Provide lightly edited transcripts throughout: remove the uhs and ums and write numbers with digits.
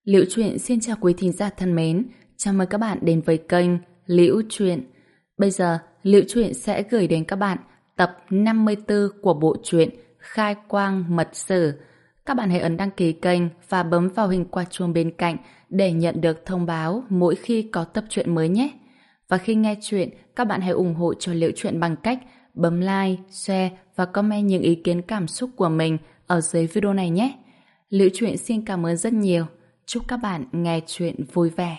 Liễu Chuyện xin chào quý thính giả thân mến, chào mừng các bạn đến với kênh Liễu Chuyện. Bây giờ, Liễu Chuyện sẽ gửi đến các bạn tập 54 của bộ truyện Khai Quang Mật Sử. Các bạn hãy ấn đăng ký kênh và bấm vào hình quả chuông bên cạnh để nhận được thông báo mỗi khi có tập truyện mới nhé. Và khi nghe chuyện, các bạn hãy ủng hộ cho Liễu Chuyện bằng cách bấm like, share và comment những ý kiến cảm xúc của mình ở dưới video này nhé. Liễu Chuyện xin cảm ơn rất nhiều. Chúc các bạn nghe chuyện vui vẻ.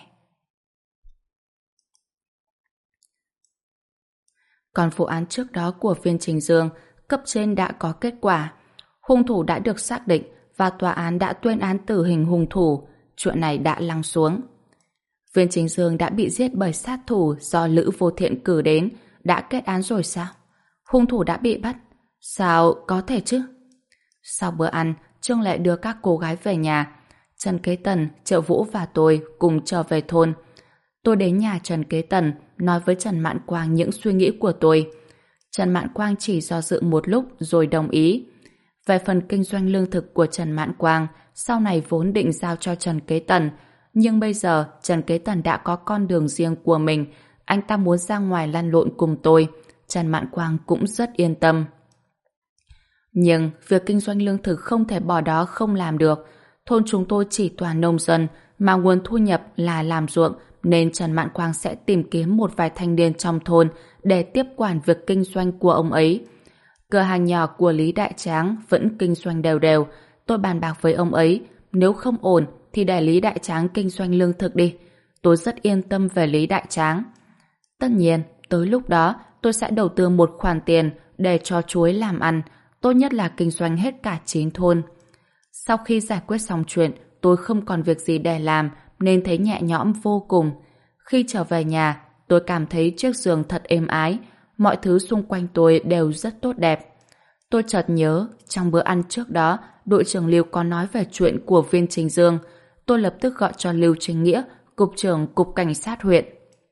Còn vụ án trước đó của Viên Trình Dương, cấp trên đã có kết quả. Hung thủ đã được xác định và tòa án đã tuyên án tử hình hung thủ. Chuyện này đã lắng xuống. Viên Trình Dương đã bị giết bởi sát thủ do Lữ Vô Thiện cử đến. Đã kết án rồi sao? Hung thủ đã bị bắt. Sao có thể chứ? Sau bữa ăn, Trương Lệ đưa các cô gái về nhà. Trần Kế Tần, Triệu Vũ và tôi cùng trở về thôn. Tôi đến nhà Trần Kế Tần nói với Trần Mạn Quang những suy nghĩ của tôi. Trần Mạn Quang chỉ do dự một lúc rồi đồng ý. Về phần kinh doanh lương thực của Trần Mạn Quang, sau này vốn định giao cho Trần Kế Tần, nhưng bây giờ Trần Kế Tần đã có con đường riêng của mình. Anh ta muốn ra ngoài lăn lộn cùng tôi. Trần Mạn Quang cũng rất yên tâm. Nhưng việc kinh doanh lương thực không thể bỏ đó không làm được. Thôn chúng tôi chỉ toàn nông dân, mà nguồn thu nhập là làm ruộng, nên Trần Mạn Quang sẽ tìm kiếm một vài thanh niên trong thôn để tiếp quản việc kinh doanh của ông ấy. Cửa hàng nhỏ của Lý Đại Tráng vẫn kinh doanh đều đều. Tôi bàn bạc với ông ấy, nếu không ổn thì để Lý Đại Tráng kinh doanh lương thực đi. Tôi rất yên tâm về Lý Đại Tráng. Tất nhiên, tới lúc đó tôi sẽ đầu tư một khoản tiền để cho chuối làm ăn, tốt nhất là kinh doanh hết cả 9 thôn. Sau khi giải quyết xong chuyện, tôi không còn việc gì để làm nên thấy nhẹ nhõm vô cùng. Khi trở về nhà, tôi cảm thấy chiếc giường thật êm ái, mọi thứ xung quanh tôi đều rất tốt đẹp. Tôi chợt nhớ, trong bữa ăn trước đó, đội trưởng Lưu có nói về chuyện của Viên Trình Dương. Tôi lập tức gọi cho Lưu Chính Nghĩa, cục trưởng cục cảnh sát huyện.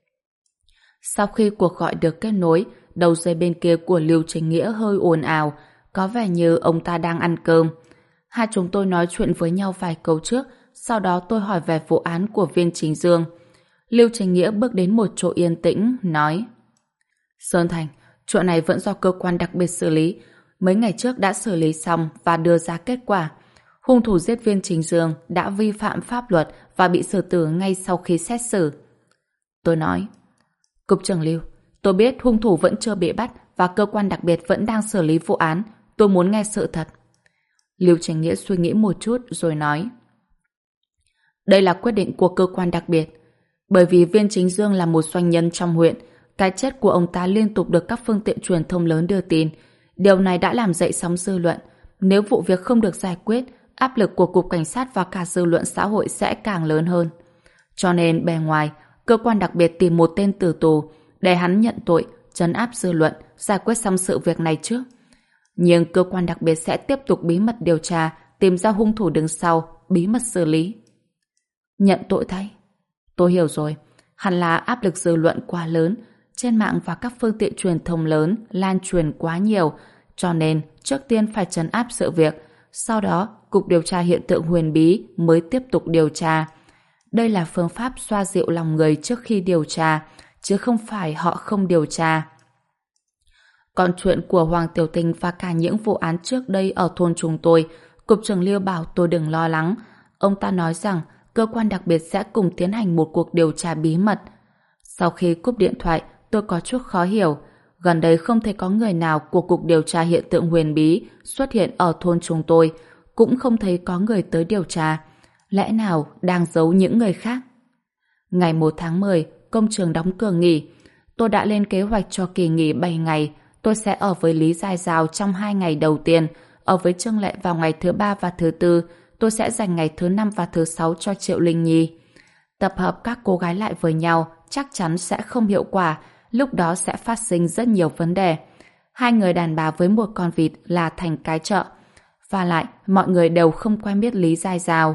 Sau khi cuộc gọi được kết nối, đầu dây bên kia của Lưu Chính Nghĩa hơi ồn ào, có vẻ như ông ta đang ăn cơm. Hai chúng tôi nói chuyện với nhau vài câu trước, sau đó tôi hỏi về vụ án của Viên Trình Dương. Lưu Trình Nghĩa bước đến một chỗ yên tĩnh, nói: Sơn Thành, chuyện này vẫn do cơ quan đặc biệt xử lý. Mấy ngày trước đã xử lý xong và đưa ra kết quả. Hung thủ giết Viên Trình Dương đã vi phạm pháp luật và bị xử tử ngay sau khi xét xử. Tôi nói: Cục trưởng Lưu, tôi biết hung thủ vẫn chưa bị bắt và cơ quan đặc biệt vẫn đang xử lý vụ án. Tôi muốn nghe sự thật. Lưu Trình Nghĩa suy nghĩ một chút rồi nói: Đây là quyết định của cơ quan đặc biệt. Bởi vì Viên Chính Dương là một doanh nhân trong huyện, cái chết của ông ta liên tục được các phương tiện truyền thông lớn đưa tin. Điều này đã làm dậy sóng dư luận. Nếu vụ việc không được giải quyết, áp lực của Cục Cảnh sát và cả dư luận xã hội sẽ càng lớn hơn. Cho nên bề ngoài, cơ quan đặc biệt tìm một tên tử tù để hắn nhận tội, trấn áp dư luận, giải quyết xong sự việc này trước. Nhưng cơ quan đặc biệt sẽ tiếp tục bí mật điều tra, tìm ra hung thủ đứng sau, bí mật xử lý. Nhận tội thay. Tôi hiểu rồi, hẳn là áp lực dư luận quá lớn, trên mạng và các phương tiện truyền thông lớn lan truyền quá nhiều, cho nên trước tiên phải trấn áp sự việc, sau đó Cục điều tra hiện tượng huyền bí mới tiếp tục điều tra. Đây là phương pháp xoa dịu lòng người trước khi điều tra, chứ không phải họ không điều tra. Còn chuyện của Hoàng Tiểu Tình và cả những vụ án trước đây ở thôn chúng tôi, Cục trưởng Liêu bảo tôi đừng lo lắng. Ông ta nói rằng cơ quan đặc biệt sẽ cùng tiến hành một cuộc điều tra bí mật. Sau khi cúp điện thoại, tôi có chút khó hiểu. Gần đây không thấy có người nào của Cục điều tra hiện tượng huyền bí xuất hiện ở thôn chúng tôi, cũng không thấy có người tới điều tra. Lẽ nào đang giấu những người khác? Ngày 1 tháng 10, công trường đóng cửa nghỉ. Tôi đã lên kế hoạch cho kỳ nghỉ 7 ngày. Tôi sẽ ở với Lý Giai Giao trong 2 ngày đầu tiên, ở với Trương Lệ vào ngày thứ 3 và thứ 4. Tôi sẽ dành ngày thứ 5 và thứ 6 cho Triệu Linh Nhi. Tập hợp các cô gái lại với nhau chắc chắn sẽ không hiệu quả, lúc đó sẽ phát sinh rất nhiều vấn đề. 2 người đàn bà với một con vịt là thành cái chợ. Và lại, mọi người đều không quen biết Lý Giai Giao.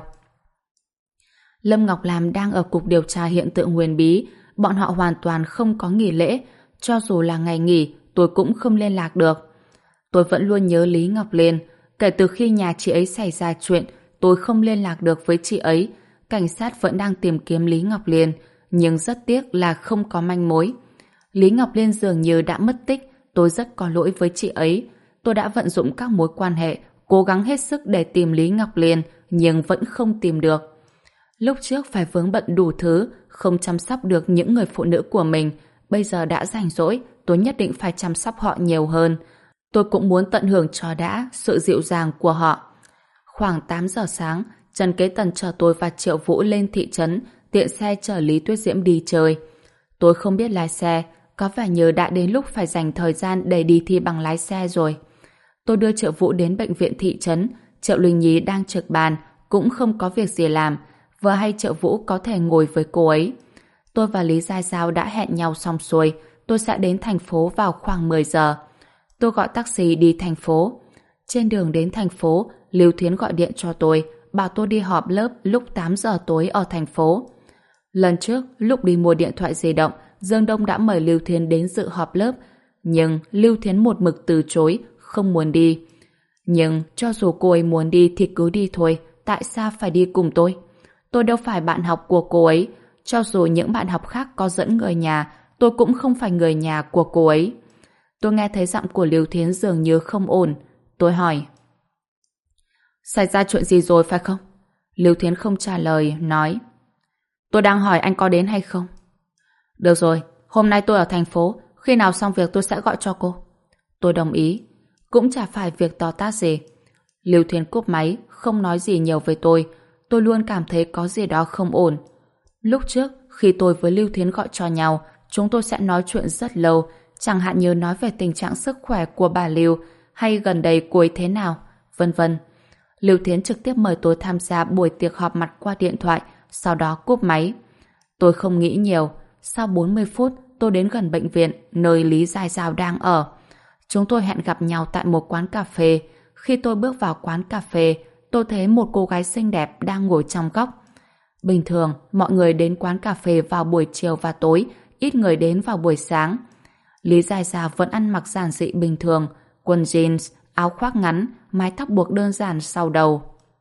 Lâm Ngọc Lam đang ở Cục điều tra hiện tượng huyền bí, bọn họ hoàn toàn không có nghỉ lễ, cho dù là ngày nghỉ, tôi cũng không liên lạc được. Tôi vẫn luôn nhớ Lý Ngọc Liên, kể từ khi nhà chị ấy xảy ra chuyện, tôi không liên lạc được với chị ấy. cảnh sát vẫn đang tìm kiếm Lý Ngọc Liên, nhưng rất tiếc là không có manh mối. Lý Ngọc Liên dường như đã mất tích, tôi rất có lỗi với chị ấy. Tôi đã vận dụng các mối quan hệ, cố gắng hết sức để tìm Lý Ngọc Liên, nhưng vẫn không tìm được. Lúc trước phải vướng bận đủ thứ, không chăm sóc được những người phụ nữ của mình. Bây giờ đã rảnh rỗi, tôi nhất định phải chăm sóc họ nhiều hơn. Tôi cũng muốn tận hưởng cho đã sự dịu dàng của họ. Khoảng 8 giờ sáng, Trần Kế Tần chở tôi và Triệu Vũ lên thị trấn, tiện xe chở Lý Tuyết Diễm đi chơi. Tôi không biết lái xe, có vẻ như đã đến lúc phải dành thời gian để đi thi bằng lái xe rồi. Tôi đưa Triệu Vũ đến bệnh viện thị trấn, Triệu Linh Nhi đang trực bàn, cũng không có việc gì làm, vừa hay Triệu Vũ có thể ngồi với cô ấy. Tôi và Lý Giai Giao đã hẹn nhau xong xuôi, tôi sẽ đến thành phố vào khoảng 10 giờ. Tôi gọi taxi đi thành phố. Trên đường đến thành phố, Lưu Thiến gọi điện cho tôi, bảo tôi đi họp lớp lúc 8 giờ tối ở thành phố. Lần trước, lúc đi mua điện thoại di động, Dương Đông đã mời Lưu Thiến đến dự họp lớp, nhưng Lưu Thiến một mực từ chối, không muốn đi. Nhưng cho dù cô ấy muốn đi thì cứ đi thôi, tại sao phải đi cùng tôi? Tôi đâu phải bạn học của cô ấy, cho dù những bạn học khác có dẫn người nhà, tôi cũng không phải người nhà của cô ấy. Tôi nghe thấy giọng của Lưu Thiến dường như không ổn. Tôi hỏi: xảy ra chuyện gì rồi phải không? Lưu Thiến không trả lời, nói: tôi đang hỏi anh có đến hay không. Được rồi, hôm nay tôi ở thành phố, khi nào xong việc tôi sẽ gọi cho cô. Tôi đồng ý, cũng chả phải việc to tát gì. Lưu Thiến cúp máy, không nói gì nhiều với tôi. Tôi luôn cảm thấy có gì đó không ổn. Lúc trước, khi tôi với Lưu Thiến gọi cho nhau, chúng tôi sẽ nói chuyện rất lâu, chẳng hạn như nói về tình trạng sức khỏe của bà Lưu, hay gần đây cô ấy thế nào, vân vân. Lưu Thiến trực tiếp mời tôi tham gia buổi tiệc họp mặt qua điện thoại, sau đó cúp máy. Tôi không nghĩ nhiều, sau 40 phút tôi đến gần bệnh viện nơi Lý Giai Giao đang ở. Chúng tôi hẹn gặp nhau tại một quán cà phê. Khi tôi bước vào quán cà phê, tôi thấy một cô gái xinh đẹp đang ngồi trong góc. Bình thường, mọi người đến quán cà phê vào buổi chiều và tối, ít người đến vào buổi sáng. Lý Giai Giao vẫn ăn mặc giản dị bình thường, quần jeans, áo khoác ngắn, mái tóc buộc đơn giản sau đầu.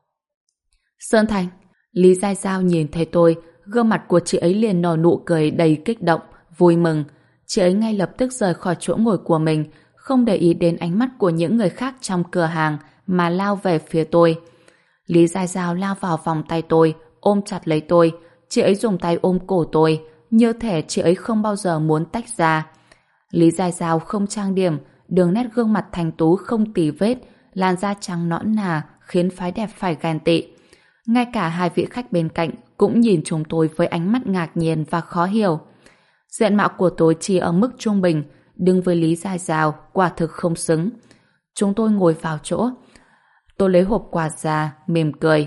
Sơn Thành. Lý Giai Giao nhìn thấy tôi, gương mặt của chị ấy liền nở nụ cười đầy kích động, vui mừng. Chị ấy ngay lập tức rời khỏi chỗ ngồi của mình, không để ý đến ánh mắt của những người khác trong cửa hàng mà lao về phía tôi. Lý Giai Giao lao vào vòng tay tôi, ôm chặt lấy tôi. Chị ấy dùng tay ôm cổ tôi, như thể chị ấy không bao giờ muốn tách ra. Lý Giai Giao không trang điểm, đường nét gương mặt thanh tú không tì vết, làn da trắng nõn nà khiến phái đẹp phải ghen tị. Ngay cả hai vị khách bên cạnh cũng nhìn chúng tôi với ánh mắt ngạc nhiên và khó hiểu. Diện mạo của tôi chỉ ở mức trung bình, đứng với Lý Giai Giao quả thực không xứng. Chúng tôi ngồi vào chỗ. Tôi lấy hộp quà ra, mỉm cười.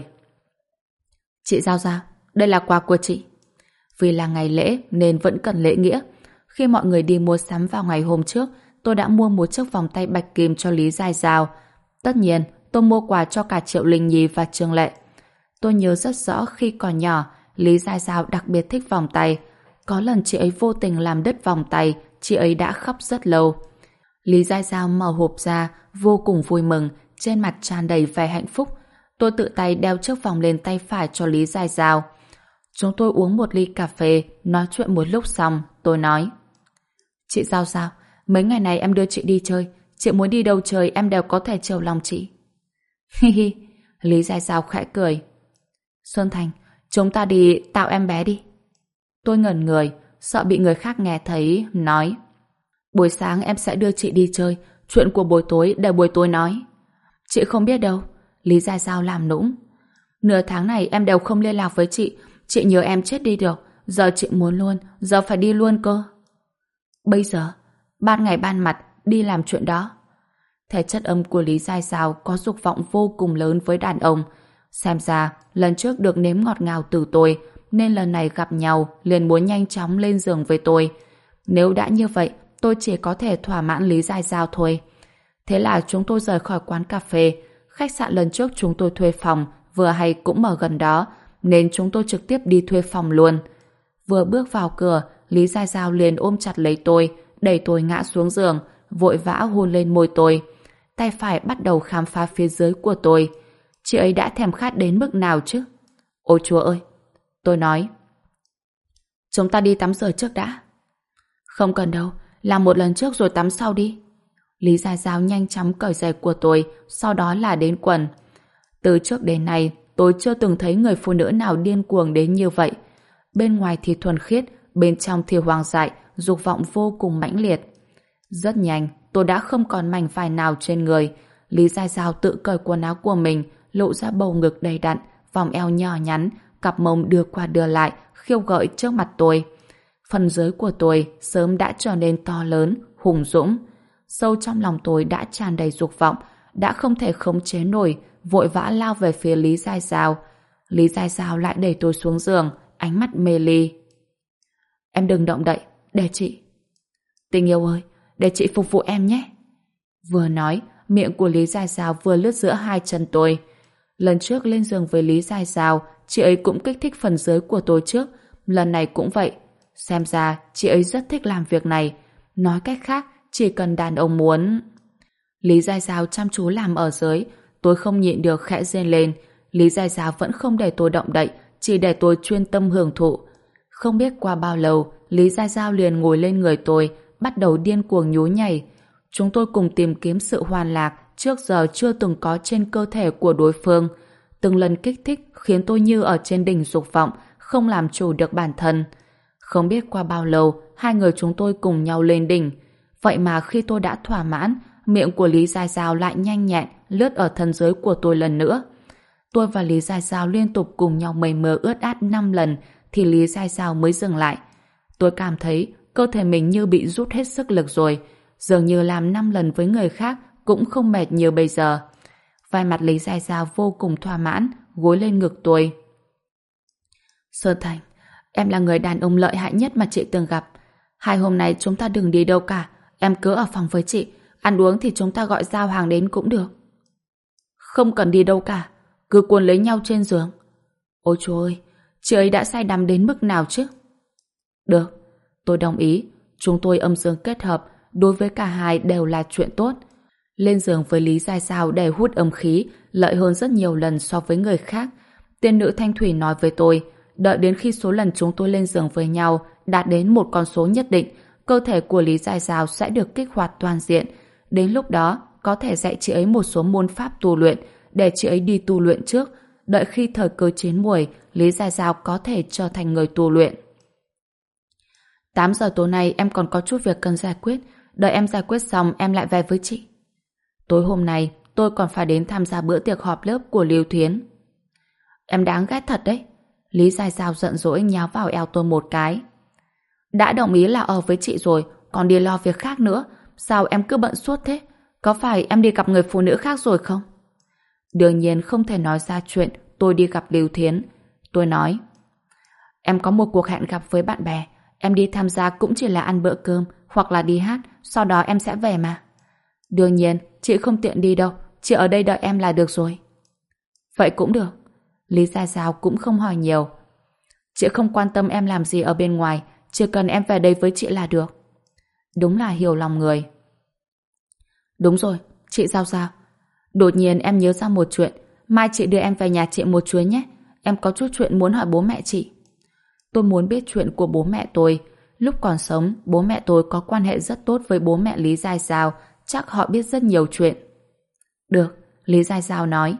Chị Giao Giao, đây là quà của chị. Vì là ngày lễ nên vẫn cần lễ nghĩa. Khi mọi người đi mua sắm vào ngày hôm trước, tôi đã mua một chiếc vòng tay bạch kim cho Lý Giai Giao. Tất nhiên, tôi mua quà cho cả Triệu Linh Nhi và Trương Lệ. Tôi nhớ rất rõ khi còn nhỏ, Lý Giai Giao đặc biệt thích vòng tay. Có lần chị ấy vô tình làm đứt vòng tay, chị ấy đã khóc rất lâu. Lý Giai Giao mở hộp ra, vô cùng vui mừng, trên mặt tràn đầy vẻ hạnh phúc. Tôi tự tay đeo chiếc vòng lên tay phải cho Lý Giai Giao. Chúng tôi uống một ly cà phê, nói chuyện một lúc xong, tôi nói: chị Giao Giao, mấy ngày này em đưa chị đi chơi, chị muốn đi đâu chơi em đều có thể chiều lòng chị. Hi hi, Lý Giai Giao khẽ cười. Sơn Thành, chúng ta đi tạo em bé đi. Tôi ngẩn người, sợ bị người khác nghe thấy, nói: buổi sáng em sẽ đưa chị đi chơi, chuyện của buổi tối để buổi tối nói. Chị không biết đâu. Lý Giai Giao làm nũng. Nửa tháng này em đều không liên lạc với chị nhớ em chết đi được, giờ chị muốn luôn, giờ phải đi luôn cơ. Bây giờ, ban ngày ban mặt, đi làm chuyện đó. Thể chất âm của Lý Giai Giao có dục vọng vô cùng lớn với đàn ông. Xem ra, lần trước được nếm ngọt ngào từ tôi, nên lần này gặp nhau liền muốn nhanh chóng lên giường với tôi. Nếu đã như vậy, tôi chỉ có thể thỏa mãn Lý Giai Giao thôi. Thế là chúng tôi rời khỏi quán cà phê. Khách sạn lần trước chúng tôi thuê phòng, vừa hay cũng ở gần đó, nên chúng tôi trực tiếp đi thuê phòng luôn. Vừa bước vào cửa, Lý Giai Giao liền ôm chặt lấy tôi, đẩy tôi ngã xuống giường, vội vã hôn lên môi tôi. Tay phải bắt đầu khám phá phía dưới của tôi. Chị ấy đã thèm khát đến mức nào chứ? Ôi chúa ơi! Tôi nói, chúng ta đi tắm rửa trước đã. Không cần đâu, làm một lần trước rồi tắm sau đi. Lý Gia Giao nhanh chóng cởi giày của tôi, sau đó là đến quần. Từ trước đến nay, tôi chưa từng thấy người phụ nữ nào điên cuồng đến như vậy. Bên ngoài thì thuần khiết, bên trong thì hoang dại, dục vọng vô cùng mãnh liệt. Rất nhanh, tôi đã không còn mảnh vải nào trên người. Lý Gia Giao tự cởi quần áo của mình, lộ ra bầu ngực đầy đặn, vòng eo nhỏ nhắn, cặp mông đưa qua đưa lại, khiêu gợi trước mặt tôi. Phần dưới của tôi sớm đã trở nên to lớn, hùng dũng. Sâu trong lòng tôi đã tràn đầy dục vọng, đã không thể khống chế nổi, vội vã lao về phía Lý Gia Giao. Lý Gia Giao lại đẩy tôi xuống giường, ánh mắt mê ly. Em đừng động đậy, để chị. Tình yêu ơi, để chị phục vụ em nhé. Vừa nói, miệng của Lý Gia Giao vừa lướt giữa hai chân tôi. Lần trước lên giường với Lý Gia Giao, chị ấy cũng kích thích phần dưới của tôi trước, lần này cũng vậy. Xem ra, chị ấy rất thích làm việc này. Nói cách khác, chỉ cần đàn ông muốn... Lý Gia Giao chăm chú làm ở dưới, tôi không nhịn được khẽ rên lên. Lý Gia Giao vẫn không để tôi động đậy, chỉ để tôi chuyên tâm hưởng thụ. Không biết qua bao lâu, Lý Gia Giao liền ngồi lên người tôi, bắt đầu điên cuồng nhún nhảy. Chúng tôi cùng tìm kiếm sự hoàn lạc trước giờ chưa từng có trên cơ thể của đối phương. Từng lần kích thích khiến tôi như ở trên đỉnh dục vọng, không làm chủ được bản thân. Không biết qua bao lâu, hai người chúng tôi cùng nhau lên đỉnh. Vậy mà khi tôi đã thỏa mãn, miệng của Lý Gia Giao lại nhanh nhẹn lướt ở thân dưới của tôi lần nữa. Tôi và Lý Gia Giao liên tục cùng nhau mây mưa ướt át 5 lần thì Lý Gia Giao mới dừng lại. Tôi cảm thấy cơ thể mình như bị rút hết sức lực rồi, dường như làm 5 lần với người khác cũng không mệt như bây giờ. Vai mặt Lý Gia Giao vô cùng thỏa mãn, gối lên ngực tôi. Sơn Thành, em là người đàn ông lợi hại nhất mà chị từng gặp. 2 hôm nay chúng ta đừng đi đâu cả, em cứ ở phòng với chị, ăn uống thì chúng ta gọi giao hàng đến cũng được. Không cần đi đâu cả, cứ cuốn lấy nhau trên giường. Ôi trời ơi, chị ấy đã say đắm đến mức nào chứ? Được, tôi đồng ý. Chúng tôi âm dương kết hợp, đối với cả hai đều là chuyện tốt. Lên giường với Lý Gia Giao để hút âm khí, lợi hơn rất nhiều lần so với người khác. Tiên nữ Thanh Thủy nói với tôi, đợi đến khi số lần chúng tôi lên giường với nhau đạt đến một con số nhất định, cơ thể của Lý Gia Giao sẽ được kích hoạt toàn diện. Đến lúc đó, có thể dạy chị ấy một số môn pháp tu luyện, để chị ấy đi tu luyện trước. Đợi khi thời cơ chín muồi, Lý Gia Giao có thể trở thành người tu luyện. 8 giờ tối nay em còn có chút việc cần giải quyết. Đợi em giải quyết xong em lại về với chị. Tối hôm nay tôi còn phải đến tham gia bữa tiệc họp lớp của Lưu Thiến. Em đáng ghét thật đấy. Lý Gia Giao giận dỗi nháo vào eo tôi một cái. Đã đồng ý là ở với chị rồi, còn đi lo việc khác nữa. Sao em cứ bận suốt thế? Có phải em đi gặp người phụ nữ khác rồi không? Đương nhiên không thể nói ra chuyện tôi đi gặp Lưu Thiến. Tôi nói, em có một cuộc hẹn gặp với bạn bè. Em đi tham gia cũng chỉ là ăn bữa cơm hoặc là đi hát, sau đó em sẽ về mà. Đương nhiên, chị không tiện đi đâu, chị ở đây đợi em là được rồi. Vậy cũng được. Lý Gia Giao cũng không hỏi nhiều. Chị không quan tâm em làm gì ở bên ngoài, chỉ cần em về đây với chị là được. Đúng là hiểu lòng người. Đúng rồi, chị Giao Giao. Đột nhiên em nhớ ra một chuyện, mai chị đưa em về nhà chị một chuyến nhé. Em có chút chuyện muốn hỏi bố mẹ chị. Tôi muốn biết chuyện của bố mẹ tôi. Lúc còn sống, bố mẹ tôi có quan hệ rất tốt với bố mẹ Lý Gia Giao, chắc họ biết rất nhiều chuyện. Được, Lý Gia Giao nói.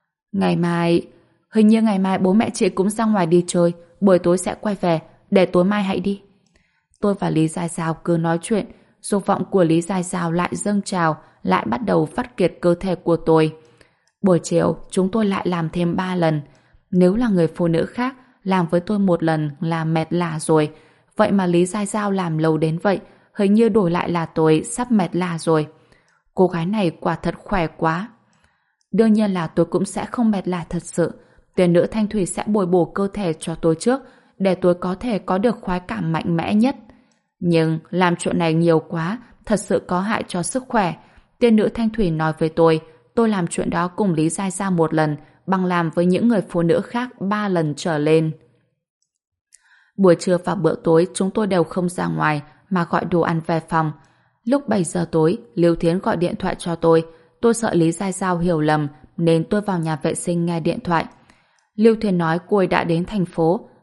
Hình như ngày mai bố mẹ chị cũng ra ngoài đi chơi, buổi tối sẽ quay về, để tối mai hãy đi. Tôi và Lý Gia Giao cứ nói chuyện, dục vọng của Lý Gia Giao lại dâng trào, lại bắt đầu vắt kiệt cơ thể của tôi. Buổi chiều, chúng tôi lại làm thêm 3 lần. Nếu là người phụ nữ khác, làm với tôi một lần là mệt lả rồi. Vậy mà Lý Gia Giao làm lâu đến vậy, hình như đổi lại là tôi sắp mệt lả rồi. Cô gái này quả thật khỏe quá. Đương nhiên là tôi cũng sẽ không mệt lả thật sự. Tiên nữ Thanh Thủy sẽ bồi bổ cơ thể cho tôi trước, để tôi có thể có được khoái cảm mạnh mẽ nhất. Nhưng làm chuyện này nhiều quá, thật sự có hại cho sức khỏe. Tiên nữ Thanh Thủy nói với tôi làm chuyện đó cùng Lý Gia Giao một lần, bằng làm với những người phụ nữ khác 3 lần trở lên. Buổi trưa và bữa tối chúng tôi đều không ra ngoài mà gọi đồ ăn về phòng. Lúc 7 giờ tối, Lưu Thiến gọi điện thoại cho tôi sợ Lý Gia Giao hiểu lầm nên tôi vào nhà vệ sinh nghe điện thoại. Lưu Thiến nói cô ấy đã đến thành phố,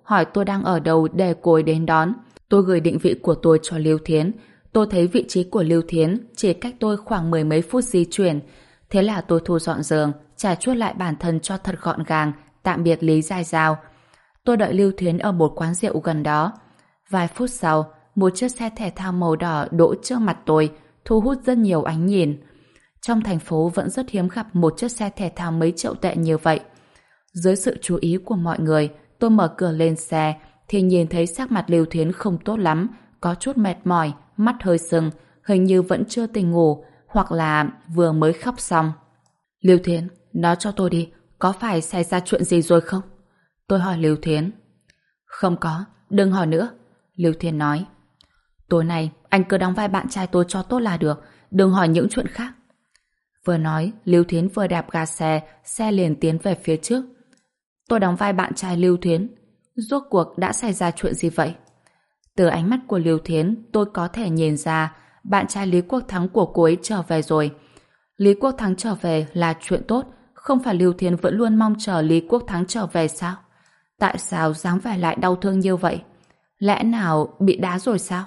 hỏi tôi đang ở đâu để cô ấy đến đón. Tôi gửi định vị của tôi cho Lưu Thiến. Tôi thấy vị trí của Lưu Thiến chỉ cách tôi khoảng mười mấy phút di chuyển. Thế là tôi thu dọn giường, trải chuốt lại bản thân cho thật gọn gàng, tạm biệt Lý Giai Giao. Tôi đợi Lưu Thiến ở một quán rượu gần đó. Vài phút sau, một chiếc xe thể thao màu đỏ đỗ trước mặt tôi, thu hút rất nhiều ánh nhìn. Trong thành phố vẫn rất hiếm gặp một chiếc xe thể thao mấy triệu tệ như vậy. Dưới sự chú ý của mọi người, tôi mở cửa lên xe thì nhìn thấy sắc mặt Lưu Thiến không tốt lắm, có chút mệt mỏi, mắt hơi sưng, hình như vẫn chưa tỉnh ngủ, hoặc là vừa mới khóc xong. Lưu Thiến, nói cho tôi đi, có phải xảy ra chuyện gì rồi không? Tôi hỏi Lưu Thiến. Không có, đừng hỏi nữa. Lưu Thiến nói. Tối nay, anh cứ đóng vai bạn trai tôi cho tốt là được, đừng hỏi những chuyện khác. Vừa nói, Lưu Thiến vừa đạp ga xe, xe liền tiến về phía trước. Tôi đóng vai bạn trai Lưu Thiến. Rốt cuộc đã xảy ra chuyện gì vậy? Từ ánh mắt của Lưu Thiến, tôi có thể nhìn ra bạn trai Lý Quốc Thắng của cô ấy trở về rồi. Lý Quốc Thắng trở về là chuyện tốt, không phải Lưu Thiến vẫn luôn mong chờ Lý Quốc Thắng trở về sao? Tại sao dáng vẻ lại đau thương như vậy? Lẽ nào bị đá rồi sao?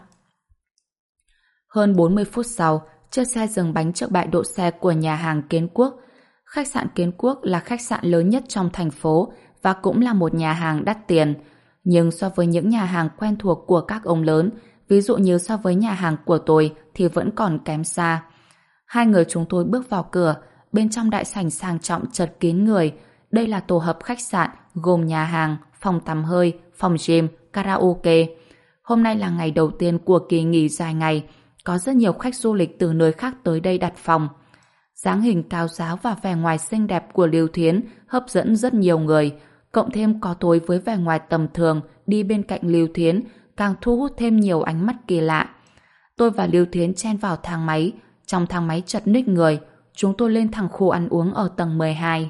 Hơn 40 phút sau, chiếc xe dừng bánh trước bãi đỗ xe của nhà hàng Kiến Quốc. Khách sạn Kiến Quốc là khách sạn lớn nhất trong thành phố và cũng là một nhà hàng đắt tiền. Nhưng so với những nhà hàng quen thuộc của các ông lớn, ví dụ như so với nhà hàng của tôi thì vẫn còn kém xa. Hai người chúng tôi bước vào cửa, bên trong đại sảnh sang trọng chật kín người. Đây là tổ hợp khách sạn gồm nhà hàng, phòng tắm hơi, phòng gym, karaoke. Hôm nay là ngày đầu tiên của kỳ nghỉ dài ngày, có rất nhiều khách du lịch từ nơi khác tới đây đặt phòng. Dáng hình cao ráo và vẻ ngoài xinh đẹp của Lưu Thiến hấp dẫn rất nhiều người, cộng thêm có tôi với vẻ ngoài tầm thường đi bên cạnh Lưu Thiến càng thu hút thêm nhiều ánh mắt kỳ lạ. Tôi và Lưu Thiến chen vào thang máy, trong thang máy chật ních người, chúng tôi lên thẳng khu ăn uống ở tầng 12.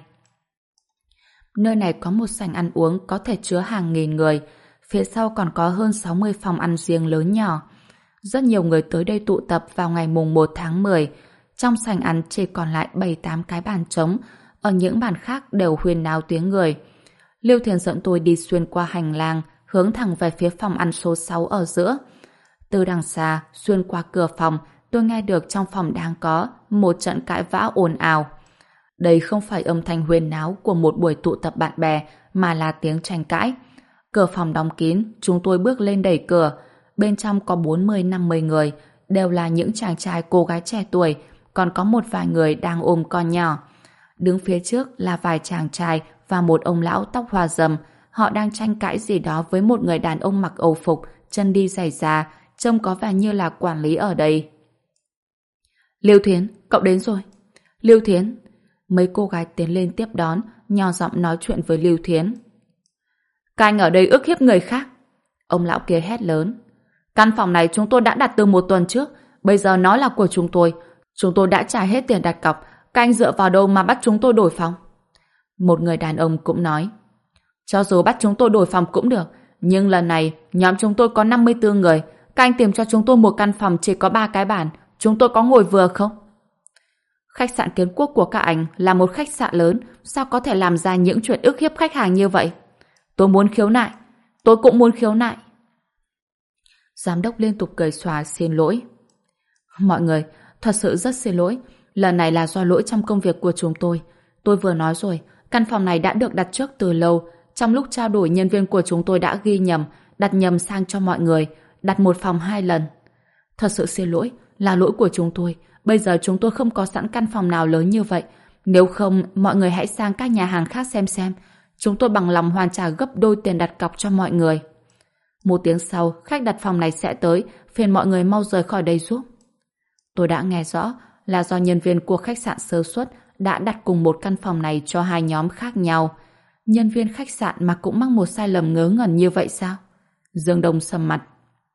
Nơi này có một sảnh ăn uống có thể chứa hàng nghìn người, phía sau còn có hơn 60 phòng ăn riêng lớn nhỏ. Rất nhiều người tới đây tụ tập vào ngày mùng 1 tháng 10. Trong sảnh ăn chỉ còn lại 7-8 cái bàn trống, ở những bàn khác đều huyên náo tiếng người. Lưu Thiền dẫn tôi đi xuyên qua hành lang, hướng thẳng về phía phòng ăn số 6 ở giữa. Từ đằng xa, xuyên qua cửa phòng, tôi nghe được trong phòng đang có một trận cãi vã ồn ào. Đây không phải âm thanh huyên náo của một buổi tụ tập bạn bè, mà là tiếng tranh cãi. Cửa phòng đóng kín, chúng tôi bước lên đẩy cửa. Bên trong có 40-50 người, đều là những chàng trai cô gái trẻ tuổi, còn có một vài người đang ôm con nhỏ. Đứng phía trước là vài chàng trai và một ông lão tóc hoa râm. Họ đang tranh cãi gì đó với một người đàn ông mặc âu phục, chân đi giày da, trông có vẻ như là quản lý ở đây. Lưu Thiến, cậu đến rồi. Lưu Thiến. Mấy cô gái tiến lên tiếp đón, nhỏ giọng nói chuyện với Lưu Thiến. Các anh ở đây ức hiếp người khác. Ông lão kia hét lớn. Căn phòng này chúng tôi đã đặt từ 1 tuần trước, bây giờ nó là của chúng tôi. Chúng tôi đã trả hết tiền đặt cọc, các anh dựa vào đâu mà bắt chúng tôi đổi phòng? Một người đàn ông cũng nói. Cho dù bắt chúng tôi đổi phòng cũng được, nhưng lần này nhóm chúng tôi có 54 người, các anh tìm cho chúng tôi một căn phòng chỉ có 3 cái bàn, chúng tôi có ngồi vừa không? Khách sạn Kiến Quốc của các anh là một khách sạn lớn, sao có thể làm ra những chuyện ức hiếp khách hàng như vậy? Tôi muốn khiếu nại, tôi cũng muốn khiếu nại. Giám đốc liên tục cười xòa xin lỗi. Mọi người, thật sự rất xin lỗi, lần này là do lỗi trong công việc của chúng tôi. Tôi vừa nói rồi, căn phòng này đã được đặt trước từ lâu, trong lúc trao đổi nhân viên của chúng tôi đã ghi nhầm, đặt nhầm sang cho mọi người, đặt một phòng 2 lần. Thật sự xin lỗi, là lỗi của chúng tôi. Bây giờ chúng tôi không có sẵn căn phòng nào lớn như vậy. Nếu không, mọi người hãy sang các nhà hàng khác xem. Chúng tôi bằng lòng hoàn trả gấp đôi tiền đặt cọc cho mọi người. 1 tiếng sau, khách đặt phòng này sẽ tới, phiền mọi người mau rời khỏi đây giúp. Tôi đã nghe rõ là do nhân viên của khách sạn sơ suất đã đặt cùng một căn phòng này cho 2 nhóm khác nhau. Nhân viên khách sạn mà cũng mắc một sai lầm ngớ ngẩn như vậy sao? Dương Đông sầm mặt.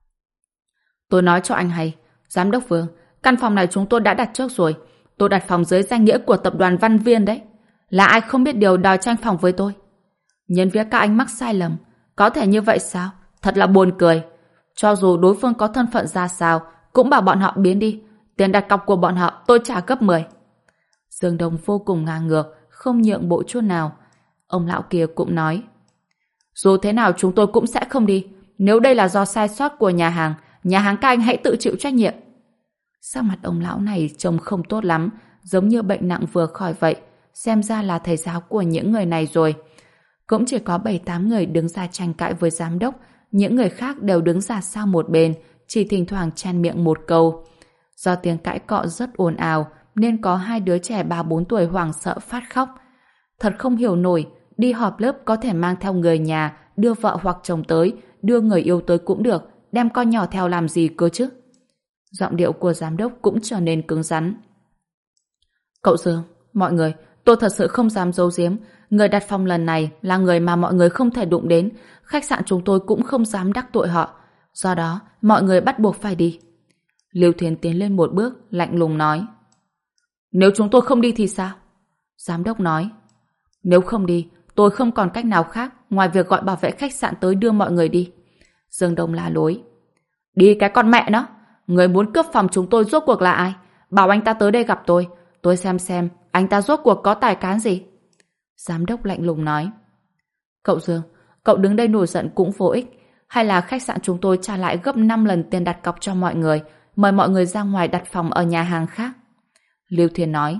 Tôi nói cho anh hay, Giám đốc Vương, căn phòng này chúng tôi đã đặt trước rồi. Tôi đặt phòng dưới danh nghĩa của tập đoàn Văn Viên đấy. Là ai không biết điều đòi tranh phòng với tôi? Nhân viên các anh mắc sai lầm. Có thể như vậy sao? Thật là buồn cười. Cho dù đối phương có thân phận ra sao, cũng bảo bọn họ biến đi. Tiền đặt cọc của bọn họ tôi trả gấp 10. Dương Đông vô cùng ngang ngược, không nhượng bộ chút nào. Ông lão kia cũng nói. Dù thế nào chúng tôi cũng sẽ không đi. Nếu đây là do sai sót của nhà hàng các anh hãy tự chịu trách nhiệm. Sắc mặt ông lão này trông không tốt lắm, giống như bệnh nặng vừa khỏi vậy. Xem ra là thầy giáo của những người này rồi. Cũng chỉ có 7-8 người đứng ra tranh cãi với giám đốc, những người khác đều đứng ra sau một bên, chỉ thỉnh thoảng chen miệng một câu. Do tiếng cãi cọ rất ồn ào, nên có 2 đứa trẻ 3-4 tuổi hoảng sợ phát khóc. Thật không hiểu nổi, đi họp lớp có thể mang theo người nhà, đưa vợ hoặc chồng tới, đưa người yêu tới cũng được, đem con nhỏ theo làm gì cơ chứ? Giọng điệu của giám đốc cũng trở nên cứng rắn. Cậu Dương, mọi người, tôi thật sự không dám giấu giếm, người đặt phòng lần này là người mà mọi người không thể đụng đến, khách sạn chúng tôi cũng không dám đắc tội họ, do đó mọi người bắt buộc phải đi. Lưu Thiến tiến lên một bước, lạnh lùng nói. Nếu chúng tôi không đi thì sao? Giám đốc nói. Nếu không đi, tôi không còn cách nào khác ngoài việc gọi bảo vệ khách sạn tới đưa mọi người đi. Dương Đông la lối. Đi cái con mẹ nó! Người muốn cướp phòng chúng tôi rốt cuộc là ai? Bảo anh ta tới đây gặp tôi xem anh ta rốt cuộc có tài cán gì. Giám đốc lạnh lùng nói. Cậu Dương, cậu đứng đây nổi giận cũng vô ích. Hay là khách sạn chúng tôi trả lại gấp 5 lần tiền đặt cọc cho mọi người, mời mọi người ra ngoài đặt phòng ở nhà hàng khác. Lưu Thiên nói.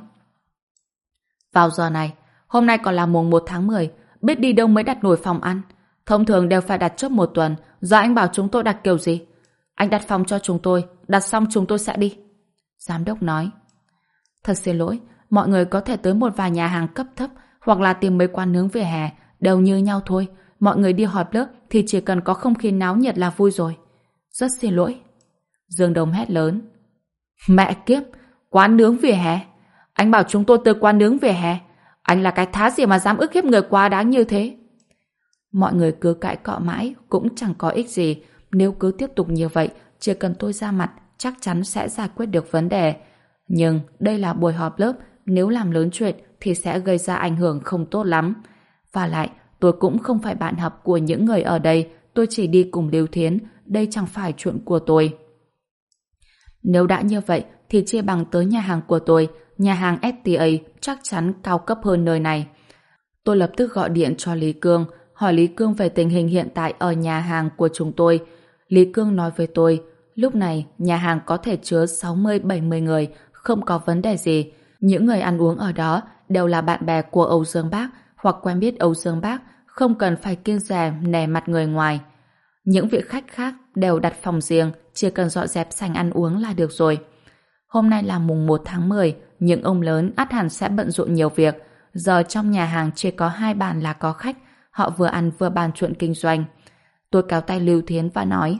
Vào giờ này, hôm nay còn là mùng 1 tháng 10, biết đi đâu mới đặt nổi phòng ăn. Thông thường đều phải đặt trước 1 tuần, giờ anh bảo chúng tôi đặt kiểu gì? Anh đặt phòng cho chúng tôi, đặt xong chúng tôi sẽ đi. Giám đốc nói. Thật xin lỗi, mọi người có thể tới một vài nhà hàng cấp thấp hoặc là tìm mấy quán nướng vỉa hè, đều như nhau thôi. Mọi người đi họp lớp thì chỉ cần có không khí náo nhiệt là vui rồi. Rất xin lỗi. Dương Đông hét lớn. Mẹ kiếp, quán nướng vỉa hè? Anh bảo chúng tôi tới quán nướng vỉa hè? Anh là cái thá gì mà dám ức hiếp người quá đáng như thế? Mọi người cứ cãi cọ mãi cũng chẳng có ích gì. Nếu cứ tiếp tục như vậy, chỉ cần tôi ra mặt chắc chắn sẽ giải quyết được vấn đề. Nhưng đây là buổi họp lớp, nếu làm lớn chuyện thì sẽ gây ra ảnh hưởng không tốt lắm. Và lại, tôi cũng không phải bạn học của những người ở đây, tôi chỉ đi cùng Lưu Thiến, đây chẳng phải chuyện của tôi. Nếu đã như vậy thì chia bằng tới nhà hàng của tôi, nhà hàng STA chắc chắn cao cấp hơn nơi này. Tôi lập tức gọi điện cho Lý Cương, hỏi Lý Cương về tình hình hiện tại ở nhà hàng của chúng tôi. Lý Cương nói với tôi, lúc này nhà hàng có thể chứa 60-70 người, không có vấn đề gì. Những người ăn uống ở đó đều là bạn bè của Âu Dương Bác hoặc quen biết Âu Dương Bác, không cần phải kiêng dè nể mặt người ngoài. Những vị khách khác đều đặt phòng riêng, chỉ cần dọn dẹp sảnh ăn uống là được rồi. Hôm nay là mùng 1 tháng 10, những ông lớn ắt hẳn sẽ bận rộn nhiều việc. Giờ trong nhà hàng chỉ có 2 bàn là có khách, họ vừa ăn vừa bàn chuyện kinh doanh. Tôi kéo tay Lưu Thiến và nói,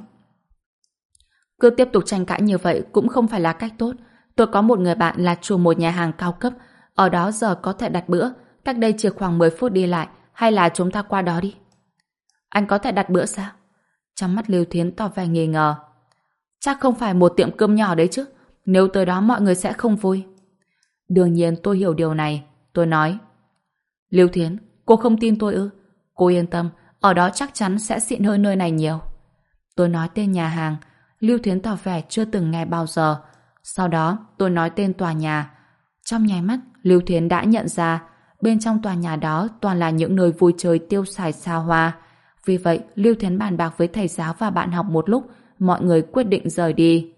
cứ tiếp tục tranh cãi như vậy cũng không phải là cách tốt. Tôi có một người bạn là chủ một nhà hàng cao cấp, ở đó giờ có thể đặt bữa, cách đây chỉ khoảng 10 phút đi lại, hay là chúng ta qua đó đi. Anh có thể đặt bữa sao? Trong mắt Lưu Thiến tỏ vẻ nghi ngờ. Chắc không phải một tiệm cơm nhỏ đấy chứ, nếu tới đó mọi người sẽ không vui. Đương nhiên tôi hiểu điều này. Tôi nói, Lưu Thiến, cô không tin tôi ư? Cô yên tâm, ở đó chắc chắn sẽ xịn hơn nơi này nhiều. Tôi nói tên nhà hàng. Lưu Thiến tỏ vẻ chưa từng nghe bao giờ. Sau đó tôi nói tên tòa nhà. Trong nháy mắt Lưu Thiến đã nhận ra bên trong tòa nhà đó toàn là những nơi vui chơi tiêu xài xa hoa. Vì vậy Lưu Thiến bàn bạc với thầy giáo và bạn học một lúc, mọi người quyết định rời đi.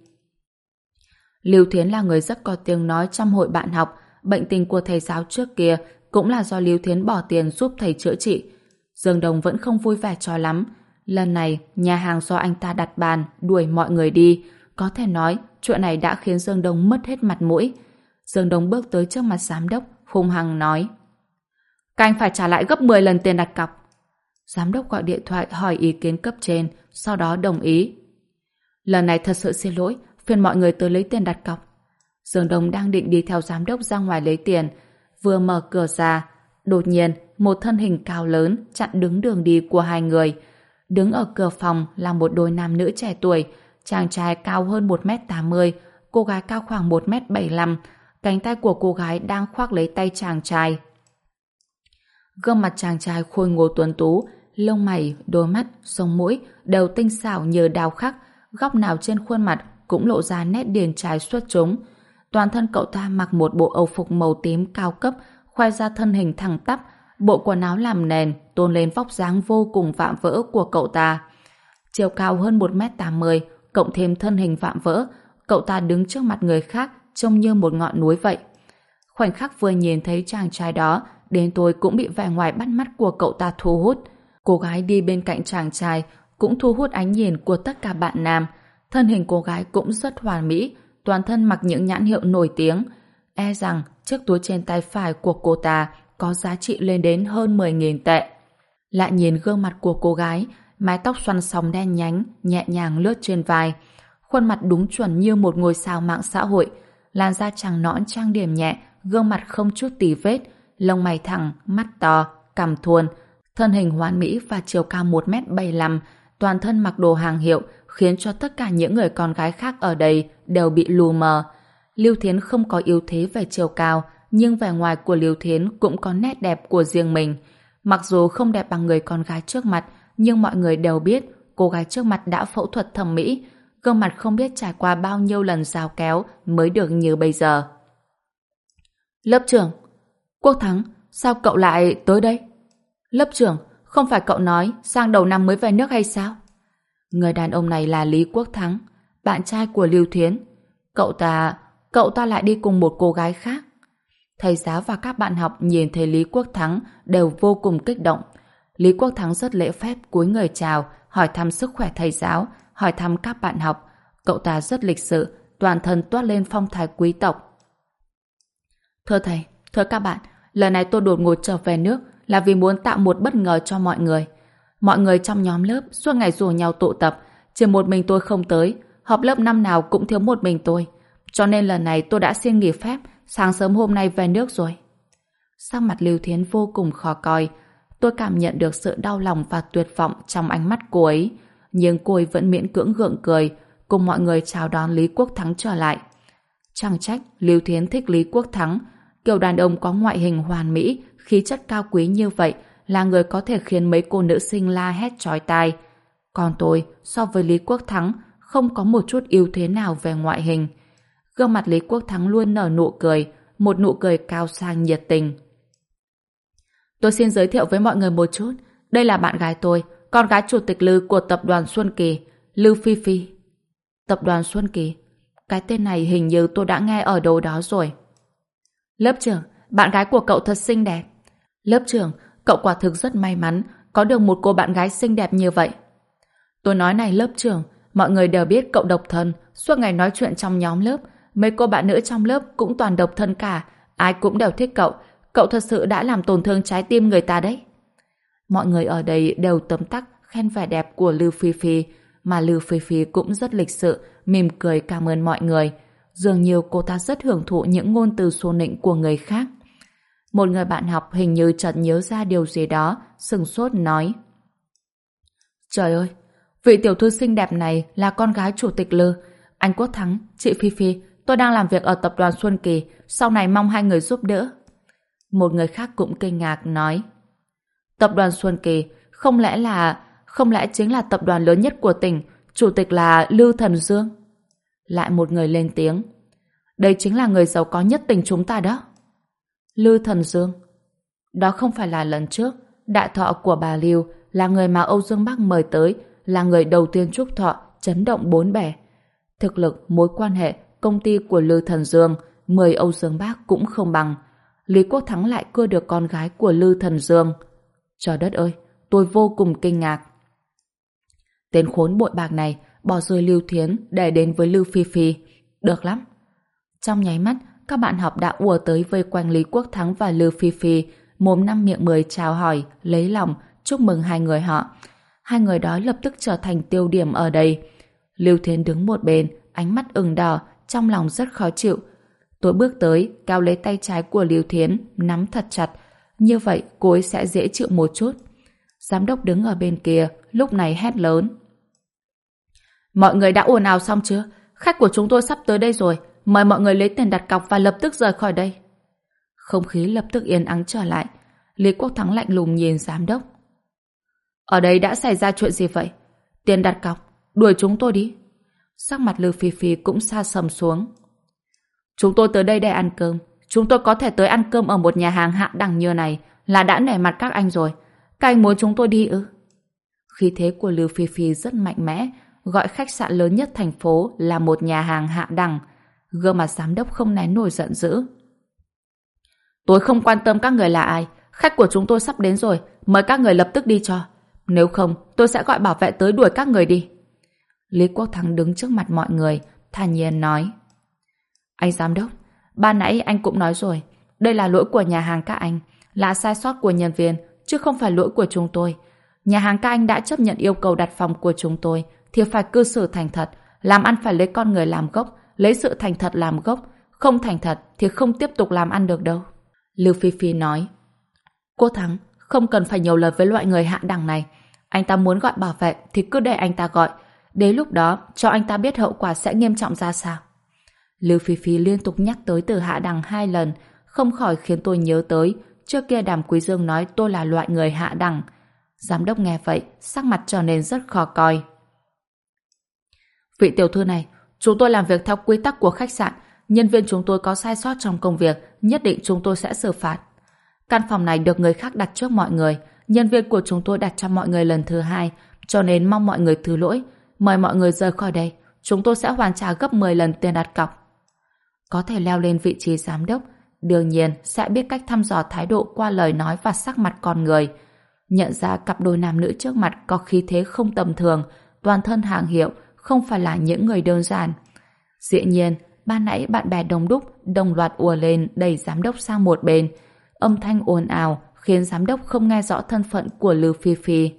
Lưu Thiến là người rất có tiếng nói trong hội bạn học. Bệnh tình của thầy giáo trước kia cũng là do Lưu Thiến bỏ tiền giúp thầy chữa trị. Dương Đông vẫn không vui vẻ cho lắm. Lần này nhà hàng do anh ta đặt bàn đuổi mọi người đi. Có thể nói chuyện này đã khiến Dương Đông mất hết mặt mũi. Dương Đông bước tới trước mặt giám đốc, hung hăng nói, các anh phải trả lại gấp 10 lần tiền đặt cọc. Giám đốc gọi điện thoại hỏi ý kiến cấp trên, sau đó đồng ý. Lần này thật sự xin lỗi, phiền mọi người tới lấy tiền đặt cọc. Dương Đông đang định đi theo giám đốc ra ngoài lấy tiền, vừa mở cửa ra, đột nhiên một thân hình cao lớn chặn đứng đường đi của hai người. Đứng ở cửa phòng là một đôi nam nữ trẻ tuổi, chàng trai cao hơn 1m80, cô gái cao khoảng 1m75, cánh tay của cô gái đang khoác lấy tay chàng trai. Gương mặt chàng trai khôi ngô tuấn tú, lông mày, đôi mắt, sống mũi đều tinh xảo như đào khắc, góc nào trên khuôn mặt cũng lộ ra nét điển trai xuất chúng. Toàn thân cậu ta mặc một bộ âu phục màu tím cao cấp, khoe ra thân hình thẳng tắp, bộ quần áo làm nền, tôn lên vóc dáng vô cùng vạm vỡ của cậu ta. Chiều cao hơn 1m80, cộng thêm thân hình vạm vỡ, cậu ta đứng trước mặt người khác trông như một ngọn núi vậy. Khoảnh khắc vừa nhìn thấy chàng trai đó, đến tôi cũng bị vẻ ngoài bắt mắt của cậu ta thu hút. Cô gái đi bên cạnh chàng trai cũng thu hút ánh nhìn của tất cả bạn nam. Thân hình cô gái cũng rất hoàn mỹ, toàn thân mặc những nhãn hiệu nổi tiếng. E rằng chiếc túi trên tay phải của cô ta có giá trị lên đến hơn 10.000 tệ. Lại nhìn gương mặt của cô gái, mái tóc xoăn xóng đen nhánh, nhẹ nhàng lướt trên vai. Khuôn mặt đúng chuẩn như một ngôi sao mạng xã hội. Làn da trắng nõn trang điểm nhẹ, gương mặt không chút tì vết, lông mày thẳng, mắt to, cằm thuôn. Thân hình hoàn mỹ và chiều cao 1m75, toàn thân mặc đồ hàng hiệu, khiến cho tất cả những người con gái khác ở đây đều bị lù mờ. Lưu Thiến không có yếu thế về chiều cao, nhưng vẻ ngoài của Lưu Thiến cũng có nét đẹp của riêng mình. Mặc dù không đẹp bằng người con gái trước mặt, nhưng mọi người đều biết cô gái trước mặt đã phẫu thuật thẩm mỹ, gương mặt không biết trải qua bao nhiêu lần dao kéo mới được như bây giờ. Lớp trưởng, Quốc Thắng, sao cậu lại tới đây? Lớp trưởng, không phải cậu nói sang đầu năm mới về nước hay sao? Người đàn ông này là Lý Quốc Thắng, bạn trai của Lưu Thiến. Cậu ta lại đi cùng một cô gái khác. Thầy giáo và các bạn học nhìn thấy Lý Quốc Thắng đều vô cùng kích động. Lý Quốc Thắng rất lễ phép cúi người chào, hỏi thăm sức khỏe thầy giáo, hỏi thăm các bạn học. Cậu ta rất lịch sự, toàn thân toát lên phong thái quý tộc. Thưa thầy, thưa các bạn, lần này tôi đột ngột trở về nước là vì muốn tạo một bất ngờ cho mọi người. Mọi người trong nhóm lớp suốt ngày rủ nhau tụ tập, chỉ một mình tôi không tới, họp lớp năm nào cũng thiếu một mình tôi. Cho nên lần này tôi đã xin nghỉ phép, sáng sớm hôm nay về nước rồi. Sắc mặt Lưu Thiến vô cùng khó coi. Tôi cảm nhận được sự đau lòng và tuyệt vọng trong ánh mắt cô ấy. Nhưng cô ấy vẫn miễn cưỡng gượng cười, cùng mọi người chào đón Lý Quốc Thắng trở lại. Chẳng trách Lưu Thiến thích Lý Quốc Thắng. Kiểu đàn ông có ngoại hình hoàn mỹ, khí chất cao quý như vậy là người có thể khiến mấy cô nữ sinh la hét chói tai. Còn tôi, so với Lý Quốc Thắng, không có một chút ưu thế nào về ngoại hình. Gương mặt Lý Quốc Thắng luôn nở nụ cười, một nụ cười cao sang nhiệt tình. Tôi xin giới thiệu với mọi người một chút. Đây là bạn gái tôi, con gái chủ tịch Lư của tập đoàn Xuân Kỳ, Lư Phi Phi. Tập đoàn Xuân Kỳ? Cái tên này hình như tôi đã nghe ở đâu đó rồi. Lớp trưởng, bạn gái của cậu thật xinh đẹp. Lớp trưởng, cậu quả thực rất may mắn có được một cô bạn gái xinh đẹp như vậy. Tôi nói này lớp trưởng, mọi người đều biết cậu độc thân, suốt ngày nói chuyện trong nhóm lớp, mấy cô bạn nữ trong lớp cũng toàn độc thân cả, ai cũng đều thích cậu. Cậu thật sự đã làm tổn thương trái tim người ta đấy. Mọi người ở đây đều tấm tắc khen vẻ đẹp của Lư Phi Phi, mà Lư Phi Phi cũng rất lịch sự, mỉm cười cảm ơn mọi người. Dường như cô ta rất hưởng thụ những ngôn từ xô nịnh của người khác. Một người bạn học hình như chợt nhớ ra điều gì đó, sửng sốt nói: Trời ơi, vị tiểu thư xinh đẹp này là con gái chủ tịch Lư. Anh Quốc Thắng, chị Phi Phi, tôi đang làm việc ở tập đoàn Xuân Kỳ, sau này mong hai người giúp đỡ. Một người khác cũng kinh ngạc nói: Tập đoàn Xuân Kỳ, không lẽ chính là tập đoàn lớn nhất của tỉnh, chủ tịch là Lư Thần Dương? Lại một người lên tiếng: Đây chính là người giàu có nhất tỉnh chúng ta đó. Lư Thần Dương? Đó không phải là lần trước đại thọ của bà Lưu, là người mà Âu Dương Bắc mời tới, là người đầu tiên chúc thọ, chấn động bốn bể. Thực lực, mối quan hệ, công ty của Lư Thần Dương, mời Âu Dương Bắc cũng không bằng. Lý Quốc Thắng lại cưa được con gái của Lư Thần Dương. Trời đất ơi, tôi vô cùng kinh ngạc. Tên khốn bội bạc này bỏ rơi Lưu Thiến để đến với Lư Phi Phi. Được lắm. Trong nháy mắt, các bạn học đã ùa tới vây quanh Lý Quốc Thắng và Lư Phi Phi, mồm năm miệng mười chào hỏi, lấy lòng, chúc mừng hai người họ. Hai người đó lập tức trở thành tiêu điểm ở đây. Lưu Thiến đứng một bên, ánh mắt ửng đỏ, trong lòng rất khó chịu. Tôi bước tới, kéo lấy tay trái của Lưu Thiến, nắm thật chặt. Như vậy cô ấy sẽ dễ chịu một chút. Giám đốc đứng ở bên kia, lúc này hét lớn: Mọi người đã ồn ào xong chưa? Khách của chúng tôi sắp tới đây rồi. Mời mọi người lấy tiền đặt cọc và lập tức rời khỏi đây. Không khí lập tức yên ắng trở lại. Lý Quốc Thắng lạnh lùng nhìn giám đốc. Ở đây đã xảy ra chuyện gì vậy? Tiền đặt cọc, đuổi chúng tôi đi. Sắc mặt Lư Phi Phi cũng sa sầm xuống. Chúng tôi tới đây để ăn cơm. Chúng tôi có thể tới ăn cơm ở một nhà hàng hạng đẳng như này là đã nể mặt các anh rồi. Các anh muốn chúng tôi đi ư? Khí thế của Lưu Phi Phi rất mạnh mẽ, gọi khách sạn lớn nhất thành phố là một nhà hàng hạ đẳng. Gương mặt giám đốc không nén nổi giận dữ. Tôi không quan tâm các người là ai, khách của chúng tôi sắp đến rồi, mời các người lập tức đi cho. Nếu không, tôi sẽ gọi bảo vệ tới đuổi các người đi. Lý Quốc Thắng đứng trước mặt mọi người, thản nhiên nói. Anh giám đốc, ban nãy anh cũng nói rồi, đây là lỗi của nhà hàng các anh, là sai sót của nhân viên, chứ không phải lỗi của chúng tôi. Nhà hàng các anh đã chấp nhận yêu cầu đặt phòng của chúng tôi, thì phải cư xử thành thật, làm ăn phải lấy con người làm gốc, lấy sự thành thật làm gốc, không thành thật thì không tiếp tục làm ăn được đâu. Lưu Phi Phi nói. Cô Thắng, không cần phải nhiều lời với loại người hạ đẳng này. Anh ta muốn gọi bảo vệ thì cứ để anh ta gọi. Đến lúc đó, cho anh ta biết hậu quả sẽ nghiêm trọng ra sao. Lưu Phi Phi liên tục nhắc tới từ hạ đẳng 2 lần, không khỏi khiến tôi nhớ tới trước kia Đàm Quý Dương nói tôi là loại người hạ đẳng. Giám đốc nghe vậy, sắc mặt trở nên rất khó coi. Vị tiểu thư này, chúng tôi làm việc theo quy tắc của khách sạn, nhân viên chúng tôi có sai sót trong công việc, nhất định chúng tôi sẽ xử phạt. Căn phòng này được người khác đặt trước mọi người, nhân viên của chúng tôi đặt cho mọi người lần thứ 2, cho nên mong mọi người thứ lỗi, mời mọi người rời khỏi đây, chúng tôi sẽ hoàn trả gấp 10 lần tiền đặt cọc. Có thể leo lên vị trí giám đốc, đương nhiên sẽ biết cách thăm dò thái độ qua lời nói và sắc mặt con người. Nhận ra cặp đôi nam nữ trước mặt có khí thế không tầm thường, toàn thân hàng hiệu, không phải là những người đơn giản. Dĩ nhiên, ban nãy bạn bè đông đúc, đồng loạt ùa lên đẩy giám đốc sang một bên. Âm thanh ồn ào khiến giám đốc không nghe rõ thân phận của Lưu Phi Phi.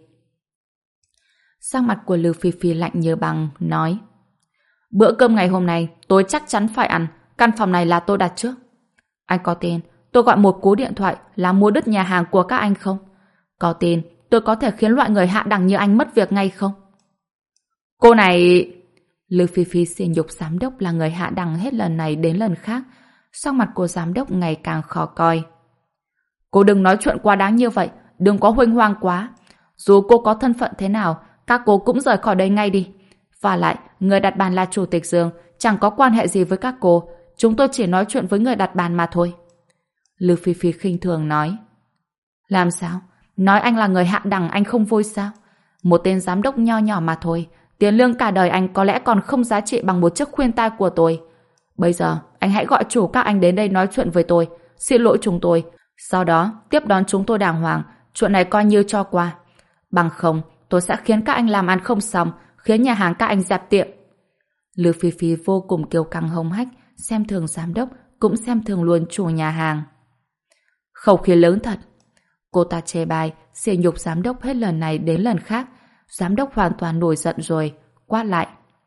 Sắc mặt của Lưu Phi Phi lạnh như băng, nói: Bữa cơm ngày hôm nay tôi chắc chắn phải ăn, căn phòng này là tôi đặt trước. Anh có tin tôi gọi một cú điện thoại là mua đứt nhà hàng của các anh không? Có tin tôi có thể khiến loại người hạ đẳng như anh mất việc ngay không? Cô này... Lưu Phi Phi sỉ nhục giám đốc là người hạ đẳng hết lần này đến lần khác. Sắc mặt của giám đốc ngày càng khó coi. Cô đừng nói chuyện quá đáng như vậy, đừng có huênh hoang quá. Dù cô có thân phận thế nào, các cô cũng rời khỏi đây ngay đi. Và lại, người đặt bàn là Chủ tịch Dương, chẳng có quan hệ gì với các cô. Chúng tôi chỉ nói chuyện với người đặt bàn mà thôi. Lưu Phi Phi khinh thường nói. Làm sao? Nói anh là người hạ đẳng anh không vui sao? Một tên giám đốc nho nhỏ mà thôi. Tiền lương cả đời anh có lẽ còn không giá trị bằng một chiếc khuyên tai của tôi. Bây giờ, anh hãy gọi chủ các anh đến đây nói chuyện với tôi. Xin lỗi chúng tôi. Sau đó, tiếp đón chúng tôi đàng hoàng. Chuyện này coi như cho qua. Bằng không, tôi sẽ khiến các anh làm ăn không xong, khiến nhà hàng các anh dẹp tiệm. Lưu Phi Phi vô cùng kiêu căng hống hách, xem thường giám đốc, cũng xem thường luôn chủ nhà hàng. Khẩu khí lớn thật. Cô ta chê bai, sỉ nhục giám đốc hết lần này đến lần khác. Giám đốc hoàn toàn nổi giận rồi, quát lại.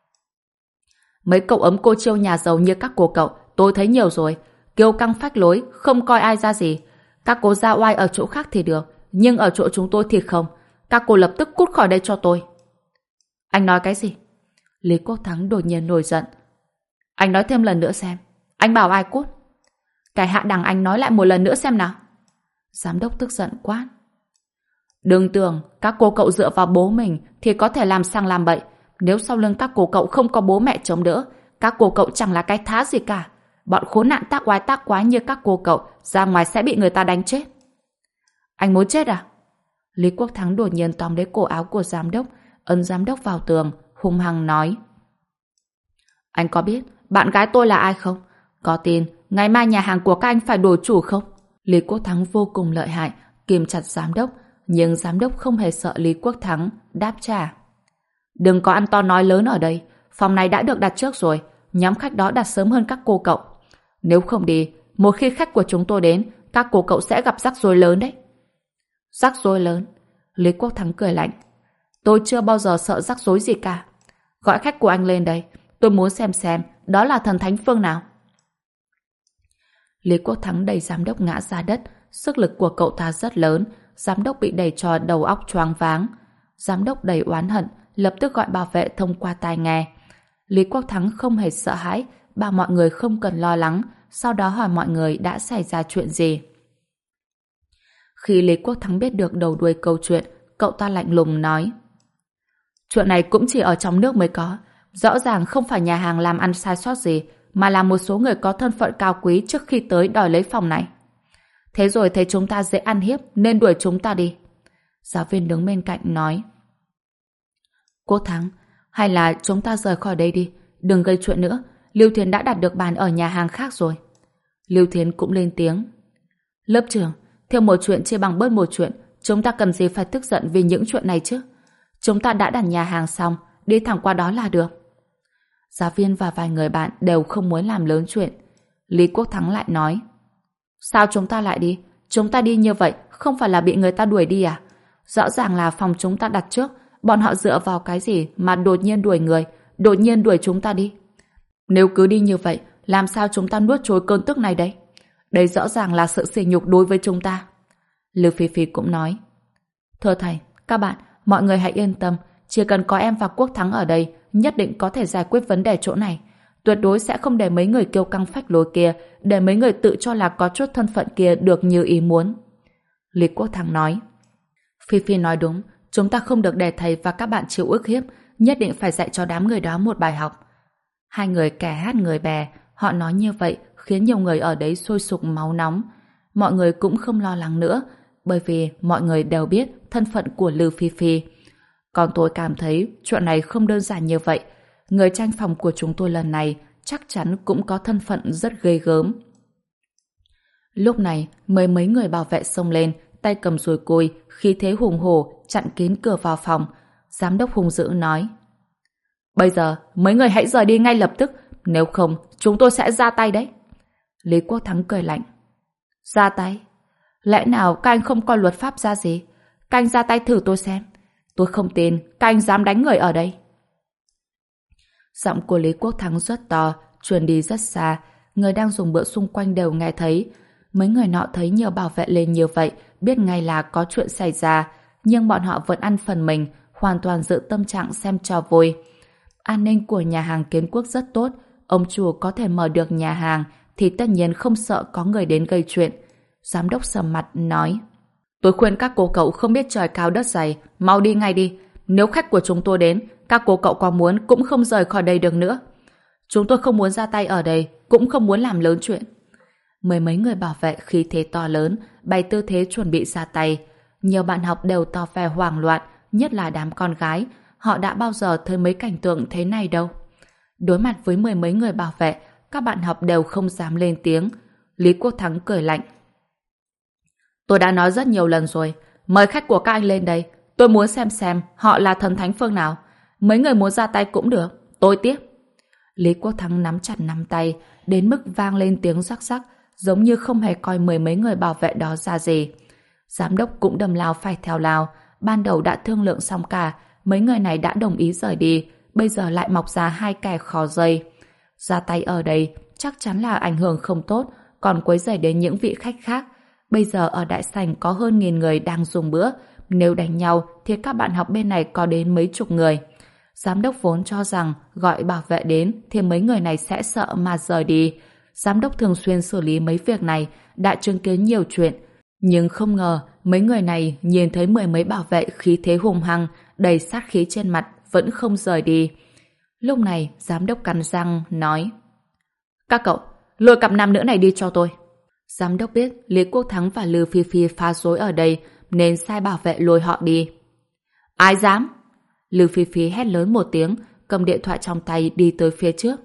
Mấy cậu ấm cô chiêu nhà giàu như các cô cậu, tôi thấy nhiều rồi. Kiêu căng phách lối, không coi ai ra gì. Các cô ra oai ở chỗ khác thì được, nhưng ở chỗ chúng tôi thì không. Các cô lập tức cút khỏi đây cho tôi. Anh nói cái gì? Lý Quốc Thắng đột nhiên nổi giận. Anh nói thêm lần nữa xem. Anh bảo ai cút? Cái hạ đẳng anh nói lại một lần nữa xem nào. Giám đốc tức giận quát. Đừng tưởng các cô cậu dựa vào bố mình thì có thể làm sang làm bậy. Nếu sau lưng các cô cậu không có bố mẹ chống đỡ, các cô cậu chẳng là cái thá gì cả. Bọn khốn nạn tác quái như các cô cậu ra ngoài sẽ bị người ta đánh chết. Anh muốn chết à? Lý Quốc Thắng đột nhiên tóm lấy cổ áo của giám đốc, ấn giám đốc vào tường, hung hăng nói. Anh có biết bạn gái tôi là ai không? Có tin ngày mai nhà hàng của các anh phải đổi chủ không? Lý Quốc Thắng vô cùng lợi hại, kìm chặt giám đốc, nhưng giám đốc không hề sợ Lý Quốc Thắng, đáp trả. Đừng có ăn to nói lớn ở đây, phòng này đã được đặt trước rồi, nhóm khách đó đặt sớm hơn các cô cậu. Nếu không đi, một khi khách của chúng tôi đến, các cô cậu sẽ gặp rắc rối lớn đấy. Rắc rối lớn? Lý Quốc Thắng cười lạnh. Tôi chưa bao giờ sợ rắc rối gì cả. Gọi khách của anh lên đây, tôi muốn xem đó là thần thánh phương nào. Lý Quốc Thắng đẩy giám đốc ngã ra đất, sức lực của cậu ta rất lớn, giám đốc bị đẩy cho đầu óc choáng váng. Giám đốc đầy oán hận, lập tức gọi bảo vệ thông qua tai nghe. Lý Quốc Thắng không hề sợ hãi, bảo mọi người không cần lo lắng, sau đó hỏi mọi người đã xảy ra chuyện gì. Khi Lý Quốc Thắng biết được đầu đuôi câu chuyện, cậu ta lạnh lùng nói. Chuyện này cũng chỉ ở trong nước mới có. Rõ ràng không phải nhà hàng làm ăn sai sót gì, mà là một số người có thân phận cao quý trước khi tới đòi lấy phòng này. Thế rồi thấy chúng ta dễ ăn hiếp nên đuổi chúng ta đi. Giáo viên đứng bên cạnh nói: Quốc Thắng, hay là chúng ta rời khỏi đây đi, đừng gây chuyện nữa. Lưu Thiến đã đặt được bàn ở nhà hàng khác rồi. Lưu Thiến cũng lên tiếng: Lớp trưởng, theo một chuyện chia bằng bớt một chuyện, chúng ta cần gì phải tức giận vì những chuyện này chứ? Chúng ta đã đặt nhà hàng xong, đi thẳng qua đó là được. Giáo viên và vài người bạn đều không muốn làm lớn chuyện. Lý Quốc Thắng lại nói: Sao chúng ta lại đi? Chúng ta đi như vậy không phải là bị người ta đuổi đi à? Rõ ràng là phòng chúng ta đặt trước, bọn họ dựa vào cái gì mà đột nhiên đuổi người, đột nhiên đuổi chúng ta đi? Nếu cứ đi như vậy, làm sao chúng ta nuốt trôi cơn tức này đấy? Đây rõ ràng là sự sỉ nhục đối với chúng ta. Lưu Phi Phi cũng nói: Thưa thầy, các bạn, mọi người hãy yên tâm, chỉ cần có em và Quốc Thắng ở đây, nhất định có thể giải quyết vấn đề chỗ này. Tuyệt đối sẽ không để mấy người kiêu căng phách lối kia, để mấy người tự cho là có chút thân phận kia được như ý muốn. Lý Quốc Thắng nói: Phi Phi nói đúng, chúng ta không được để thầy và các bạn chịu ức hiếp, nhất định phải dạy cho đám người đó một bài học. Hai người kẻ hát người bè, họ nói như vậy khiến nhiều người ở đấy sôi sục máu nóng. Mọi người cũng không lo lắng nữa, bởi vì mọi người đều biết thân phận của Lưu Phi Phi. Còn tôi cảm thấy chuyện này không đơn giản như vậy. Người tranh phòng của chúng tôi lần này chắc chắn cũng có thân phận rất ghê gớm. Lúc này, mấy người bảo vệ xông lên, tay cầm dùi cui, khí thế hùng hổ, chặn kín cửa vào phòng. Giám đốc hung dữ nói: Bây giờ, mấy người hãy rời đi ngay lập tức, nếu không, chúng tôi sẽ ra tay đấy. Lý Quốc Thắng cười lạnh: Ra tay? Lẽ nào các anh không coi luật pháp ra gì? Các anh ra tay thử tôi xem. Tôi không tin các anh dám đánh người ở đây. Giọng của Lý Quốc Thắng rất to, truyền đi rất xa. Người đang dùng bữa xung quanh đều nghe thấy. Mấy người nọ thấy nhiều bảo vệ lên như vậy, biết ngay là có chuyện xảy ra, nhưng bọn họ vẫn ăn phần mình, hoàn toàn giữ tâm trạng xem trò vui. An ninh của nhà hàng Kiến Quốc rất tốt, ông chủ có thể mở được nhà hàng thì tất nhiên không sợ có người đến gây chuyện. Giám đốc sầm mặt nói: Tôi khuyên các cô cậu không biết trời cao đất dày, mau đi ngay đi. Nếu khách của chúng tôi đến, các cô cậu có muốn cũng không rời khỏi đây được nữa. Chúng tôi không muốn ra tay ở đây, cũng không muốn làm lớn chuyện. Mấy người bảo vệ khí thế to lớn, bày tư thế chuẩn bị ra tay. Nhiều bạn học đều tỏ vẻ hoảng loạn, nhất là đám con gái. Họ đã bao giờ thấy mấy cảnh tượng thế này đâu. Đối mặt với mấy người bảo vệ, các bạn học đều không dám lên tiếng. Lý Quốc Thắng cười lạnh: Tôi đã nói rất nhiều lần rồi, mời khách của các anh lên đây. Tôi muốn xem họ là thần thánh phương nào. Mấy người muốn ra tay cũng được, tôi tiếp. Lý Quốc Thắng nắm chặt nắm tay, đến mức vang lên tiếng rắc rắc, giống như không hề coi mấy người bảo vệ đó ra gì. Giám đốc cũng đâm lao phải theo lao. Ban đầu đã thương lượng xong cả, mấy người này đã đồng ý rời đi, bây giờ lại mọc ra hai kẻ khó dây. Ra tay ở đây chắc chắn là ảnh hưởng không tốt, còn quấy rầy đến những vị khách khác. Bây giờ ở đại sảnh có hơn 1000 người đang dùng bữa, nếu đánh nhau thì các bạn học bên này có đến mấy chục người. Giám đốc vốn cho rằng gọi bảo vệ đến thì mấy người này sẽ sợ mà rời đi. Giám đốc thường xuyên xử lý mấy việc này, đã chứng kiến nhiều chuyện. Nhưng không ngờ mấy người này nhìn thấy mấy bảo vệ khí thế hùng hăng, đầy sát khí trên mặt vẫn không rời đi. Lúc này giám đốc cắn răng nói: Các cậu, lôi cặp nam nữ này đi cho tôi. Giám đốc biết Lý Quốc Thắng và Lưu Phi Phi phá rối ở đây nên sai bảo vệ lôi họ đi. Ai dám? Lưu Phi Phi hét lớn một tiếng, cầm điện thoại trong tay đi tới phía trước.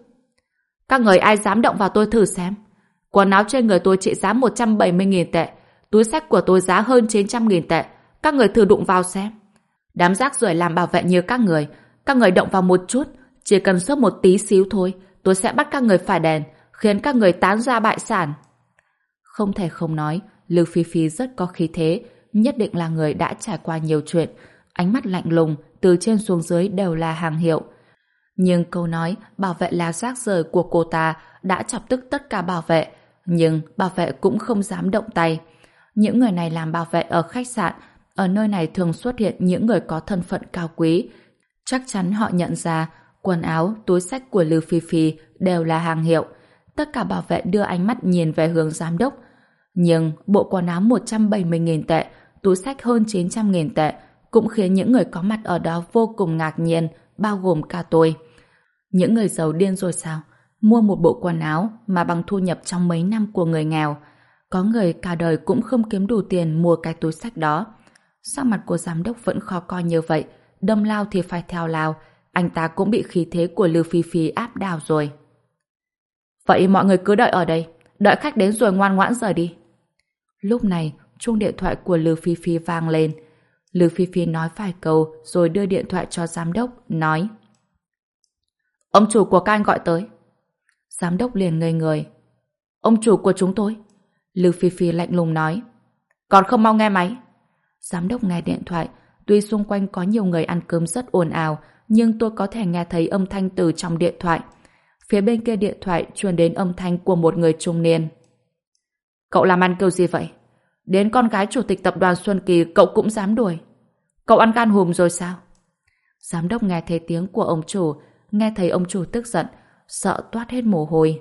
Các người ai dám động vào tôi thử xem. Quần áo trên người tôi trị giá 170.000 tệ, túi xách của tôi giá hơn 900.000 tệ. Các người thử đụng vào xem. Đám rác rưởi làm bảo vệ như các người động vào một chút, chỉ cần sớt một tí xíu thôi, tôi sẽ bắt các người phải đền, khiến các người tán ra bại sản. Không thể không nói, Lưu Phi Phi rất có khí thế, nhất định là người đã trải qua nhiều chuyện. Ánh mắt lạnh lùng, từ trên xuống dưới đều là hàng hiệu. Nhưng câu nói bảo vệ là rác rưởi của cô ta đã chọc tức tất cả bảo vệ, nhưng bảo vệ cũng không dám động tay. Những người này làm bảo vệ ở khách sạn, ở nơi này thường xuất hiện những người có thân phận cao quý. Chắc chắn họ nhận ra quần áo, túi xách của Lưu Phi Phi đều là hàng hiệu. Tất cả bảo vệ đưa ánh mắt nhìn về hướng giám đốc. Nhưng bộ quần áo 170.000 tệ, túi xách hơn 900.000 tệ cũng khiến những người có mặt ở đó vô cùng ngạc nhiên, bao gồm cả tôi. Những người giàu điên rồi sao? Mua một bộ quần áo mà bằng thu nhập trong mấy năm của người nghèo. Có người cả đời cũng không kiếm đủ tiền mua cái túi xách đó. Sắc mặt của giám đốc vẫn khó coi như vậy, đâm lao thì phải theo lao, anh ta cũng bị khí thế của Lưu Phi Phi áp đảo rồi. Vậy mọi người cứ đợi ở đây, đợi khách đến rồi ngoan ngoãn rời đi. Lúc này, chuông điện thoại của Lưu Phi Phi vang lên. Lưu Phi Phi nói vài câu rồi đưa điện thoại cho giám đốc, nói: Ông chủ của các anh gọi tới. Giám đốc liền ngây người. Ông chủ của chúng tôi? Lưu Phi Phi lạnh lùng nói. Còn không mau nghe máy. Giám đốc nghe điện thoại. Tuy xung quanh có nhiều người ăn cơm rất ồn ào, nhưng tôi có thể nghe thấy âm thanh từ trong điện thoại. Phía bên kia điện thoại truyền đến âm thanh của một người trung niên. Cậu làm ăn kiểu gì vậy? Đến con gái chủ tịch tập đoàn Xuân Kỳ cậu cũng dám đuổi. Cậu ăn gan hùm rồi sao? Giám đốc nghe thấy tiếng của ông chủ, nghe thấy ông chủ tức giận, sợ toát hết mồ hôi.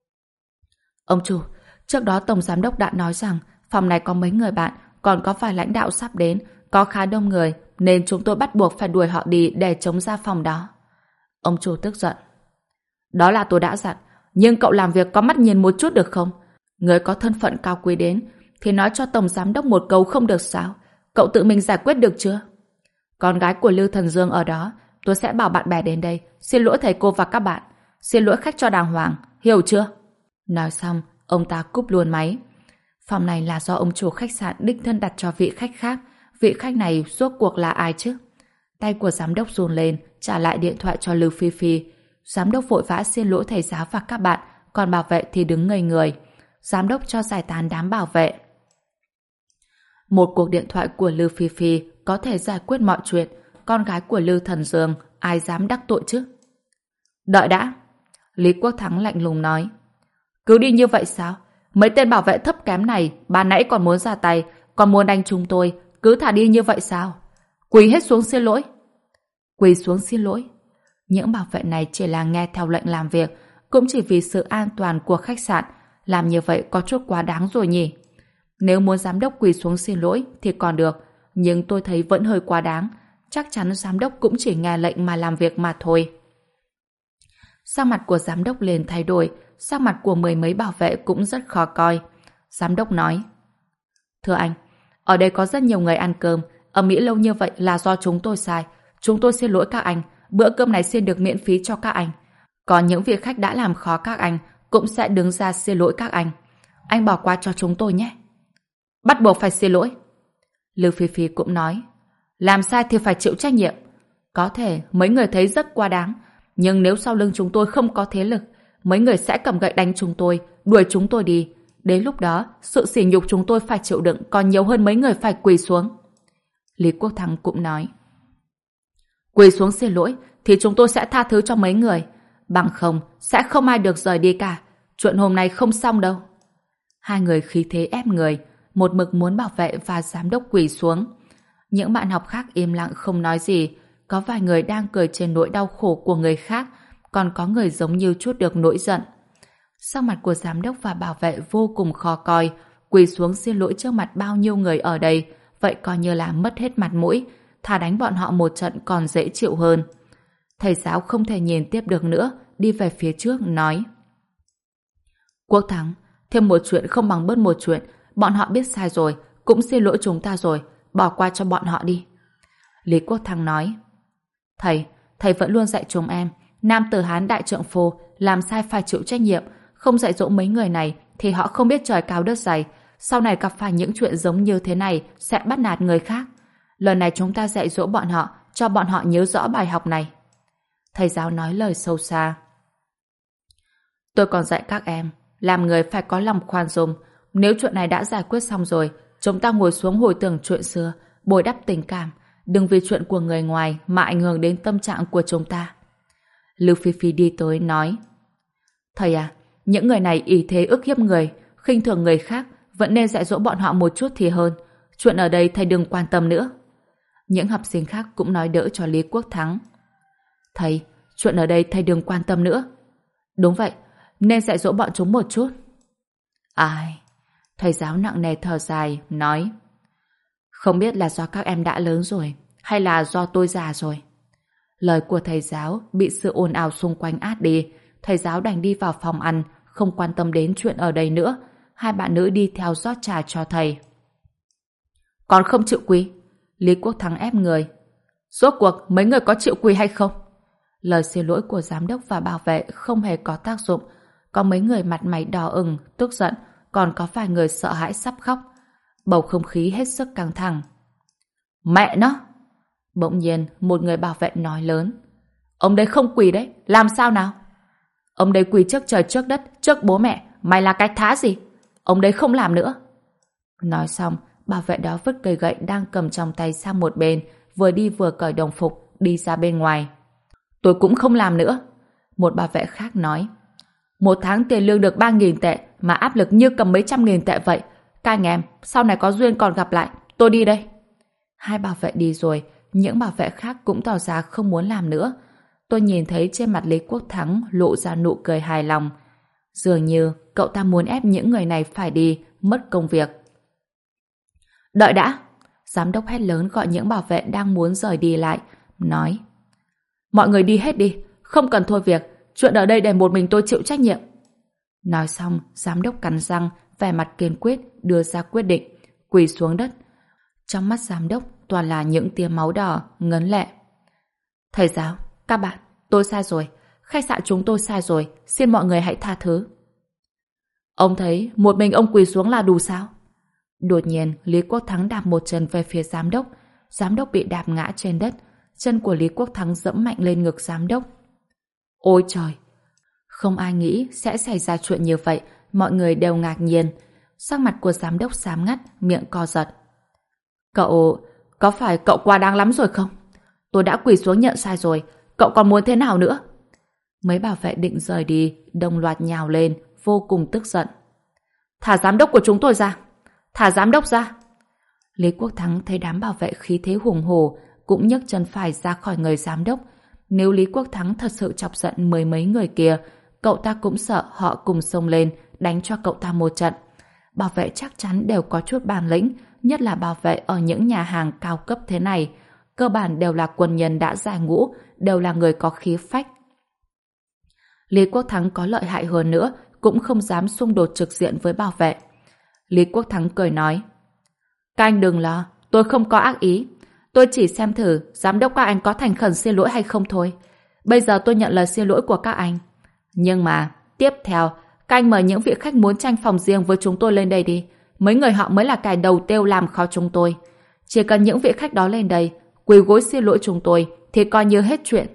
Ông chủ, trước đó tổng giám đốc đã nói rằng phòng này có mấy người bạn, còn có vài lãnh đạo sắp đến, có khá đông người, nên chúng tôi bắt buộc phải đuổi họ đi để chống ra phòng đó. Ông chủ tức giận. Đó là tôi đã dặn, nhưng cậu làm việc có mắt nhìn một chút được không? Người có thân phận cao quý đến, thì nói cho tổng giám đốc một câu không được sao? Cậu tự mình giải quyết được chưa? Con gái của Lưu Thần Dương ở đó, tôi sẽ bảo bạn bè đến đây, xin lỗi thầy cô và các bạn, xin lỗi khách cho đàng hoàng, hiểu chưa? Nói xong, ông ta cúp luôn máy. Phòng này là do ông chủ khách sạn đích thân đặt cho vị khách khác. Vị khách này rốt cuộc là ai chứ? Tay của giám đốc run lên, trả lại điện thoại cho Lưu Phi Phi. Giám đốc vội vã xin lỗi thầy giáo và các bạn, còn bảo vệ thì đứng ngây người. Giám đốc cho giải tán đám bảo vệ. Một cuộc điện thoại của Lưu Phi Phi có thể giải quyết mọi chuyện. Con gái của Lưu Thần Dương, ai dám đắc tội chứ? Đợi đã. Lý Quốc Thắng lạnh lùng nói. Cứ đi như vậy sao? Mấy tên bảo vệ thấp kém này ban nãy còn muốn ra tay, còn muốn đánh chúng tôi, cứ thả đi như vậy sao? Quỳ hết xuống xin lỗi. Quỳ xuống xin lỗi. Những bảo vệ này chỉ là nghe theo lệnh làm việc, cũng chỉ vì sự an toàn của khách sạn. Làm như vậy có chút quá đáng rồi nhỉ? Nếu muốn giám đốc quỳ xuống xin lỗi thì còn được, nhưng tôi thấy vẫn hơi quá đáng. Chắc chắn giám đốc cũng chỉ nghe lệnh mà làm việc mà thôi. Sắc mặt của giám đốc liền thay đổi, sắc mặt của mười mấy bảo vệ cũng rất khó coi. Giám đốc nói: Thưa anh, ở đây có rất nhiều người ăn cơm, ầm ĩ lâu như vậy là do chúng tôi sai. Chúng tôi xin lỗi các anh, bữa cơm này xin được miễn phí cho các anh. Còn những vị khách đã làm khó các anh cũng sẽ đứng ra xin lỗi các anh. Anh bỏ qua cho chúng tôi nhé. Bắt buộc phải xin lỗi. Lưu Phi Phi cũng nói: Làm sai thì phải chịu trách nhiệm. Có thể mấy người thấy rất quá đáng, nhưng nếu sau lưng chúng tôi không có thế lực, mấy người sẽ cầm gậy đánh chúng tôi, đuổi chúng tôi đi. Đến lúc đó, sự sỉ nhục chúng tôi phải chịu đựng còn nhiều hơn mấy người phải quỳ xuống. Lý Quốc Thắng cũng nói: Quỳ xuống xin lỗi thì chúng tôi sẽ tha thứ cho mấy người. Bằng không, sẽ không ai được rời đi cả. Chuyện hôm nay không xong đâu. Hai người khí thế ép người, một mực muốn bảo vệ và giám đốc quỳ xuống. Những bạn học khác im lặng không nói gì. Có vài người đang cười trên nỗi đau khổ của người khác, còn có người giống như trút được nỗi giận. Sắc mặt của giám đốc và bảo vệ vô cùng khó coi, quỳ xuống xin lỗi trước mặt bao nhiêu người ở đây, vậy coi như là mất hết mặt mũi, thà đánh bọn họ một trận còn dễ chịu hơn. Thầy giáo không thể nhìn tiếp được nữa, đi về phía trước nói: Quốc Thắng, thêm một chuyện không bằng bớt một chuyện, bọn họ biết sai rồi, cũng xin lỗi chúng ta rồi, bỏ qua cho bọn họ đi. Lý Quốc Thắng nói: Thầy vẫn luôn dạy chúng em, nam tử Hán đại trượng phu, làm sai phải chịu trách nhiệm, không dạy dỗ mấy người này thì họ không biết trời cao đất dày, sau này gặp phải những chuyện giống như thế này sẽ bắt nạt người khác. Lần này chúng ta dạy dỗ bọn họ, cho bọn họ nhớ rõ bài học này. Thầy giáo nói lời sâu xa. Tôi còn dạy các em, làm người phải có lòng khoan dung. Nếu chuyện này đã giải quyết xong rồi, chúng ta ngồi xuống hồi tưởng chuyện xưa, bồi đắp tình cảm, đừng vì chuyện của người ngoài mà ảnh hưởng đến tâm trạng của chúng ta. Lưu Phi Phi đi tới nói: Thầy à, những người này ỷ thế ức hiếp người, khinh thường người khác, vẫn nên dạy dỗ bọn họ một chút thì hơn. Chuyện ở đây thầy đừng quan tâm nữa. Những học sinh khác cũng nói đỡ cho Lý Quốc Thắng. Thầy, chuyện ở đây thầy đừng quan tâm nữa. Đúng vậy, nên dạy dỗ bọn chúng một chút. Ai? Thầy giáo nặng nề thở dài, nói: Không biết là do các em đã lớn rồi, hay là do tôi già rồi. Lời của thầy giáo bị sự ồn ào xung quanh át đi. Thầy giáo đành đi vào phòng ăn, không quan tâm đến chuyện ở đây nữa. Hai bạn nữ đi theo rót trà cho thầy. Còn không chịu quỳ? Lý Quốc Thắng ép người. Rốt cuộc mấy người có chịu quỳ hay không? Lời xin lỗi của giám đốc và bảo vệ không hề có tác dụng. Có mấy người mặt mày đỏ ửng, tức giận, còn có vài người sợ hãi sắp khóc. Bầu không khí hết sức căng thẳng. Mẹ nó! Bỗng nhiên một người bảo vệ nói lớn. Ông đây không quỳ đấy, làm sao nào? Ông đây quỳ trước trời trước đất, trước bố mẹ, mày là cái thá gì? Ông đây không làm nữa. Nói xong, bảo vệ đó vứt cây gậy đang cầm trong tay sang một bên, vừa đi vừa cởi đồng phục, đi ra bên ngoài. Tôi cũng không làm nữa. Một bảo vệ khác nói. 1 tháng tiền lương được 3.000 tệ mà áp lực như cầm mấy trăm nghìn tệ vậy. Các anh em, sau này có duyên còn gặp lại, tôi đi đây. 2 bảo vệ đi rồi, những bảo vệ khác cũng tỏ ra không muốn làm nữa. Tôi nhìn thấy trên mặt Lý Quốc Thắng lộ ra nụ cười hài lòng. Dường như cậu ta muốn ép những người này phải đi, mất công việc. Đợi đã! Giám đốc hét lớn gọi những bảo vệ đang muốn rời đi lại, nói. Mọi người đi hết đi, không cần thôi việc, chuyện ở đây để một mình tôi chịu trách nhiệm. Nói xong, giám đốc cắn răng, vẻ mặt kiên quyết, đưa ra quyết định, quỳ xuống đất. Trong mắt giám đốc toàn là những tia máu đỏ, ngấn lệ. Thầy giáo, các bạn, tôi sai rồi, khách sạn chúng tôi sai rồi, xin mọi người hãy tha thứ. Ông thấy một mình ông quỳ xuống là đủ sao? Đột nhiên, Lý Quốc Thắng đạp một chân về phía giám đốc bị đạp ngã trên đất, chân của Lý Quốc Thắng dẫm mạnh lên ngực giám đốc. Ôi trời! Không ai nghĩ sẽ xảy ra chuyện như vậy, mọi người đều ngạc nhiên. Sắc mặt của giám đốc xám ngắt, miệng co giật. Có phải cậu quá đáng lắm rồi không? Tôi đã quỳ xuống nhận sai rồi, cậu còn muốn thế nào nữa? Mấy bảo vệ định rời đi, đồng loạt nhào lên, vô cùng tức giận. Thả giám đốc của chúng tôi ra! Thả giám đốc ra! Lý Quốc Thắng thấy đám bảo vệ khí thế hùng hổ, cũng nhấc chân phải ra khỏi người giám đốc. Nếu Lý Quốc Thắng thật sự chọc giận mười mấy người kia, cậu ta cũng sợ họ cùng xông lên đánh cho cậu ta một trận. Bảo vệ chắc chắn đều có chút bản lĩnh, nhất là bảo vệ ở những nhà hàng cao cấp thế này. Cơ bản đều là quân nhân đã giải ngũ, đều là người có khí phách. Lý Quốc Thắng có lợi hại hơn nữa, cũng không dám xung đột trực diện với bảo vệ. Lý Quốc Thắng cười nói. Các anh đừng lo, tôi không có ác ý. Tôi chỉ xem thử giám đốc các anh có thành khẩn xin lỗi hay không thôi. Bây giờ tôi nhận lời xin lỗi của các anh. Nhưng mà, tiếp theo, các anh mời những vị khách muốn tranh phòng riêng với chúng tôi lên đây đi. Mấy người họ mới là kẻ đầu tiêu làm khó chúng tôi. Chỉ cần những vị khách đó lên đây, quỳ gối xin lỗi chúng tôi, thì coi như hết chuyện.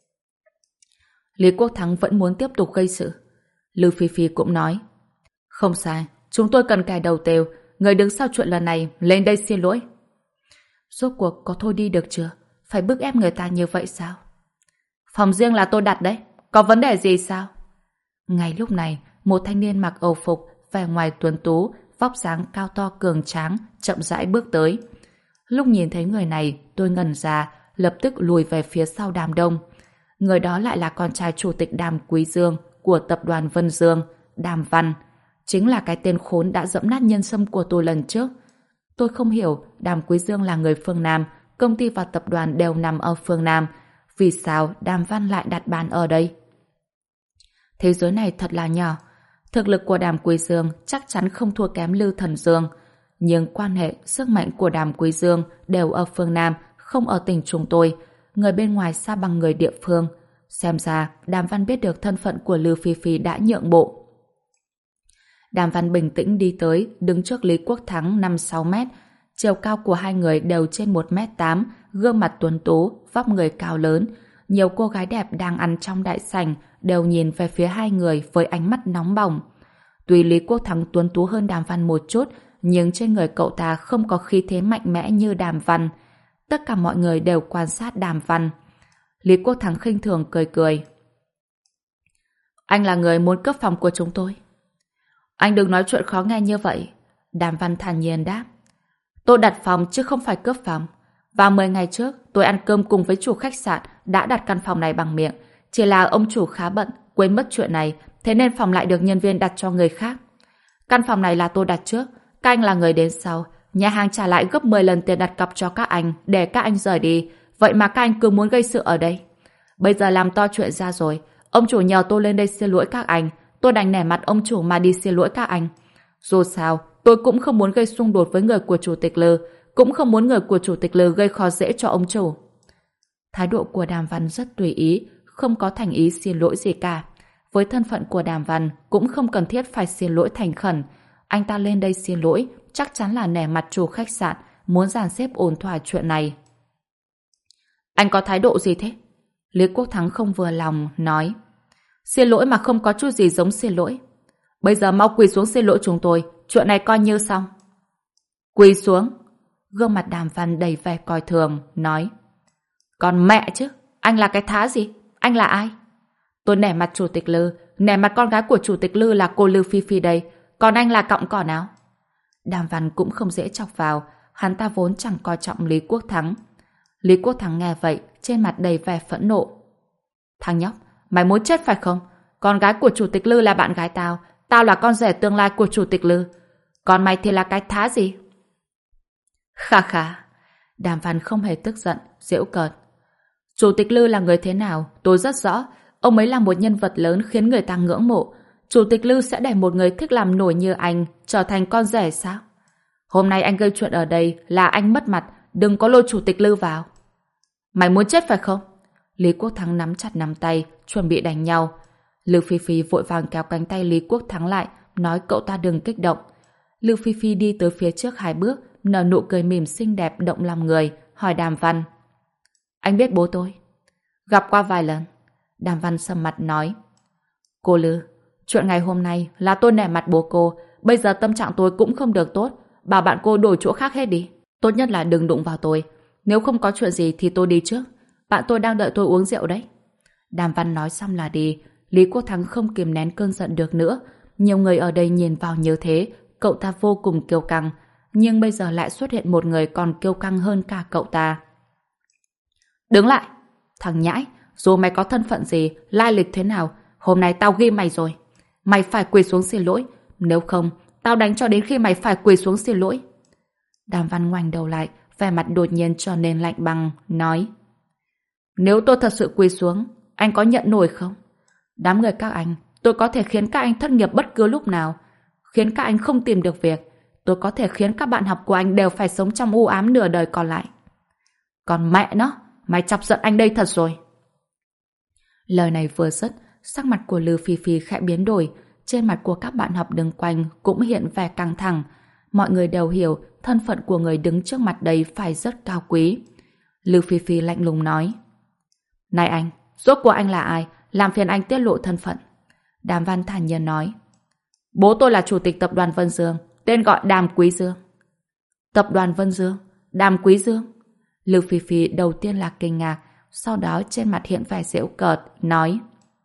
Lý Quốc Thắng vẫn muốn tiếp tục gây sự. Lưu Phi Phi cũng nói. Không sai, chúng tôi cần kẻ đầu tiêu. Người đứng sau chuyện lần này lên đây xin lỗi. Rốt cuộc có thôi đi được chưa? Phải bức ép người ta như vậy sao? Phòng riêng là tôi đặt đấy. Có vấn đề gì sao? Ngay lúc này, một thanh niên mặc âu phục, vẻ ngoài tuấn tú, vóc dáng cao to cường tráng, chậm rãi bước tới. Lúc nhìn thấy người này, tôi ngẩn ra, lập tức lùi về phía sau đám đông. Người đó lại là con trai chủ tịch Đàm Quý Dương của tập đoàn Vân Dương, Đàm Văn. Chính là cái tên khốn đã dẫm nát nhân sâm của tôi lần trước. Tôi không hiểu Đàm Quý Dương là người phương Nam, công ty và tập đoàn đều nằm ở phương Nam. Vì sao Đàm Văn lại đặt bàn ở đây? Thế giới này thật là nhỏ. Thực lực của Đàm Quý Dương chắc chắn không thua kém Lưu Thần Dương. Nhưng quan hệ, sức mạnh của Đàm Quý Dương đều ở phương Nam, không ở tỉnh chúng tôi. Người bên ngoài xa bằng người địa phương. Xem ra Đàm Văn biết được thân phận của Lưu Phi Phi đã nhượng bộ. Đàm Văn bình tĩnh đi tới, đứng trước Lý Quốc Thắng 5-6 mét. Chiều cao của hai người đều trên 1m8, gương mặt tuấn tú, vóc người cao lớn. Nhiều cô gái đẹp đang ăn trong đại sảnh đều nhìn về phía hai người với ánh mắt nóng bỏng. Tuy Lý Quốc Thắng tuấn tú hơn Đàm Văn một chút, nhưng trên người cậu ta không có khí thế mạnh mẽ như Đàm Văn. Tất cả mọi người đều quan sát Đàm Văn. Lý Quốc Thắng khinh thường cười cười. Anh là người muốn cướp phòng của chúng tôi. Anh đừng nói chuyện khó nghe như vậy. Đàm Văn thản nhiên đáp. Tôi đặt phòng chứ không phải cướp phòng. Và 10 ngày trước, tôi ăn cơm cùng với chủ khách sạn đã đặt căn phòng này bằng miệng. Chỉ là ông chủ khá bận, quên mất chuyện này, thế nên phòng lại được nhân viên đặt cho người khác. Căn phòng này là tôi đặt trước, các anh là người đến sau. Nhà hàng trả lại gấp 10 lần tiền đặt cọc cho các anh để các anh rời đi. Vậy mà các anh cứ muốn gây sự ở đây. Bây giờ làm to chuyện ra rồi. Ông chủ nhờ tôi lên đây xin lỗi các anh. Tôi đành nể mặt ông chủ mà đi xin lỗi các anh. Dù sao, tôi cũng không muốn gây xung đột với người của chủ tịch Lư. cũng không muốn người của Chủ tịch Lư gây khó dễ cho ông chủ. Thái độ của Đàm Văn rất tùy ý, không có thành ý xin lỗi gì cả. Với thân phận của Đàm Văn cũng không cần thiết phải xin lỗi thành khẩn. Anh ta lên đây xin lỗi chắc chắn là nể mặt chủ khách sạn, muốn dàn xếp ổn thỏa chuyện này. Anh có thái độ gì thế? Lý Quốc Thắng không vừa lòng, nói. Xin lỗi mà không có chút gì giống xin lỗi. Bây giờ mau quỳ xuống xin lỗi chúng tôi, chuyện này coi như xong. Quỳ xuống. Gương mặt Đàm Văn đầy vẻ coi thường, nói. Còn mẹ chứ, anh là cái thá gì? Anh là ai? Tôi nể mặt Chủ tịch Lư, nể mặt con gái của Chủ tịch Lư là cô Lư Phi Phi đây, còn anh là cọng cỏ nào? Đàm Văn cũng không dễ chọc vào, hắn ta vốn chẳng coi trọng Lý Quốc Thắng. Lý Quốc Thắng nghe vậy, trên mặt đầy vẻ phẫn nộ. Thằng nhóc, mày muốn chết phải không? Con gái của Chủ tịch Lư là bạn gái tao, tao là con rể tương lai của Chủ tịch Lư. Còn mày thì là cái thá gì? Khà khà. Đàm Văn không hề tức giận, giễu cợt. Chủ tịch Lư là người thế nào, tôi rất rõ. Ông ấy là một nhân vật lớn khiến người ta ngưỡng mộ. Chủ tịch Lư sẽ để một người thích làm nổi như anh trở thành con rể sao? Hôm nay anh gây chuyện ở đây là anh mất mặt, đừng có lôi Chủ tịch Lư vào. Mày muốn chết phải không? Lý Quốc Thắng nắm chặt nắm tay, chuẩn bị đánh nhau. Lư Phi Phi vội vàng kéo cánh tay Lý Quốc Thắng lại, nói cậu ta đừng kích động. Lư Phi Phi đi tới phía trước 2 bước, nở nụ cười mỉm xinh đẹp động lòng người, hỏi Đàm Văn. Anh biết bố tôi? Gặp qua vài lần. Đàm Văn sầm mặt nói. Cô Lư, chuyện ngày hôm nay là tôi nể mặt bố cô, bây giờ tâm trạng tôi cũng không được tốt, bảo bạn cô đổi chỗ khác hết đi. Tốt nhất là đừng đụng vào tôi. Nếu không có chuyện gì thì tôi đi trước. Bạn tôi đang đợi tôi uống rượu đấy. Đàm Văn nói xong là đi. Lý Quốc Thắng không kìm nén cơn giận được nữa. Nhiều người ở đây nhìn vào như thế, cậu ta vô cùng kiêu căng. Nhưng bây giờ lại xuất hiện một người còn kiêu căng hơn cả cậu ta. Đứng lại! Thằng nhãi, dù mày có thân phận gì, lai lịch thế nào, hôm nay tao ghi mày rồi. Mày phải quỳ xuống xin lỗi. Nếu không, tao đánh cho đến khi mày phải quỳ xuống xin lỗi. Đàm Văn ngoảnh đầu lại, vẻ mặt đột nhiên trở nên lạnh băng, nói. Nếu tôi thật sự quỳ xuống, anh có nhận nổi không? Đám người các anh, tôi có thể khiến các anh thất nghiệp bất cứ lúc nào, khiến các anh không tìm được việc. Tôi có thể khiến các bạn học của anh đều phải sống trong u ám nửa đời còn lại. Còn mẹ nó, mày chọc giận anh đây thật rồi. Lời này vừa dứt, sắc mặt của Lư Phi Phi khẽ biến đổi, trên mặt của các bạn học đứng quanh cũng hiện vẻ căng thẳng. Mọi người đều hiểu thân phận của người đứng trước mặt đây phải rất cao quý. Lư Phi Phi lạnh lùng nói. Này anh, rốt cuộc anh là ai? Làm phiền anh tiết lộ thân phận. Đàm Văn thản nhiên nói. Bố tôi là chủ tịch tập đoàn Vân Dương, tên gọi Đàm Quý Dương. Tập đoàn Vân Dương? Đàm Quý Dương? Lư Phi Phi đầu tiên là kinh ngạc, sau đó trên mặt hiện vẻ giễu cợt, nói.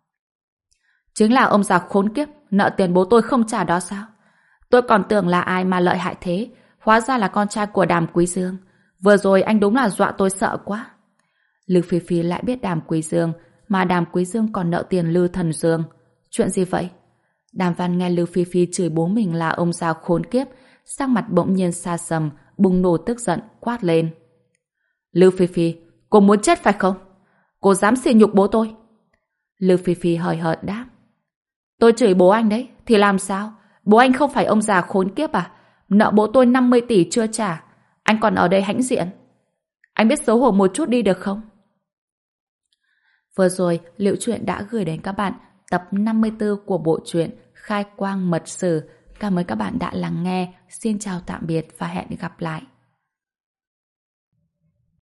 Chính là ông già khốn kiếp, nợ tiền bố tôi không trả đó sao? Tôi còn tưởng là ai mà lợi hại thế, hóa ra là con trai của Đàm Quý Dương. Vừa rồi anh đúng là dọa tôi sợ quá. Lư Phi Phi lại biết Đàm Quý Dương, mà Đàm Quý Dương còn nợ tiền Lư Thần Dương. Chuyện gì vậy? Đàm Văn nghe Lư Phi Phi chửi bố mình là ông già khốn kiếp, sắc mặt bỗng nhiên xa sầm, bùng nổ tức giận, quát lên. Lư Phi Phi, cô muốn chết phải không? Cô dám sỉ nhục bố tôi? Lư Phi Phi hời hợt đáp. Tôi chửi bố anh đấy, thì làm sao? Bố anh không phải ông già khốn kiếp à? Nợ bố tôi 50 tỷ chưa trả. Anh còn ở đây hãnh diện. Anh biết xấu hổ một chút đi được không? Vừa rồi, Liệu Truyện đã gửi đến các bạn tập 54 của bộ truyện Khai Quang Mật Sử. Cảm ơn các bạn đã lắng nghe. Xin chào tạm biệt và hẹn gặp lại.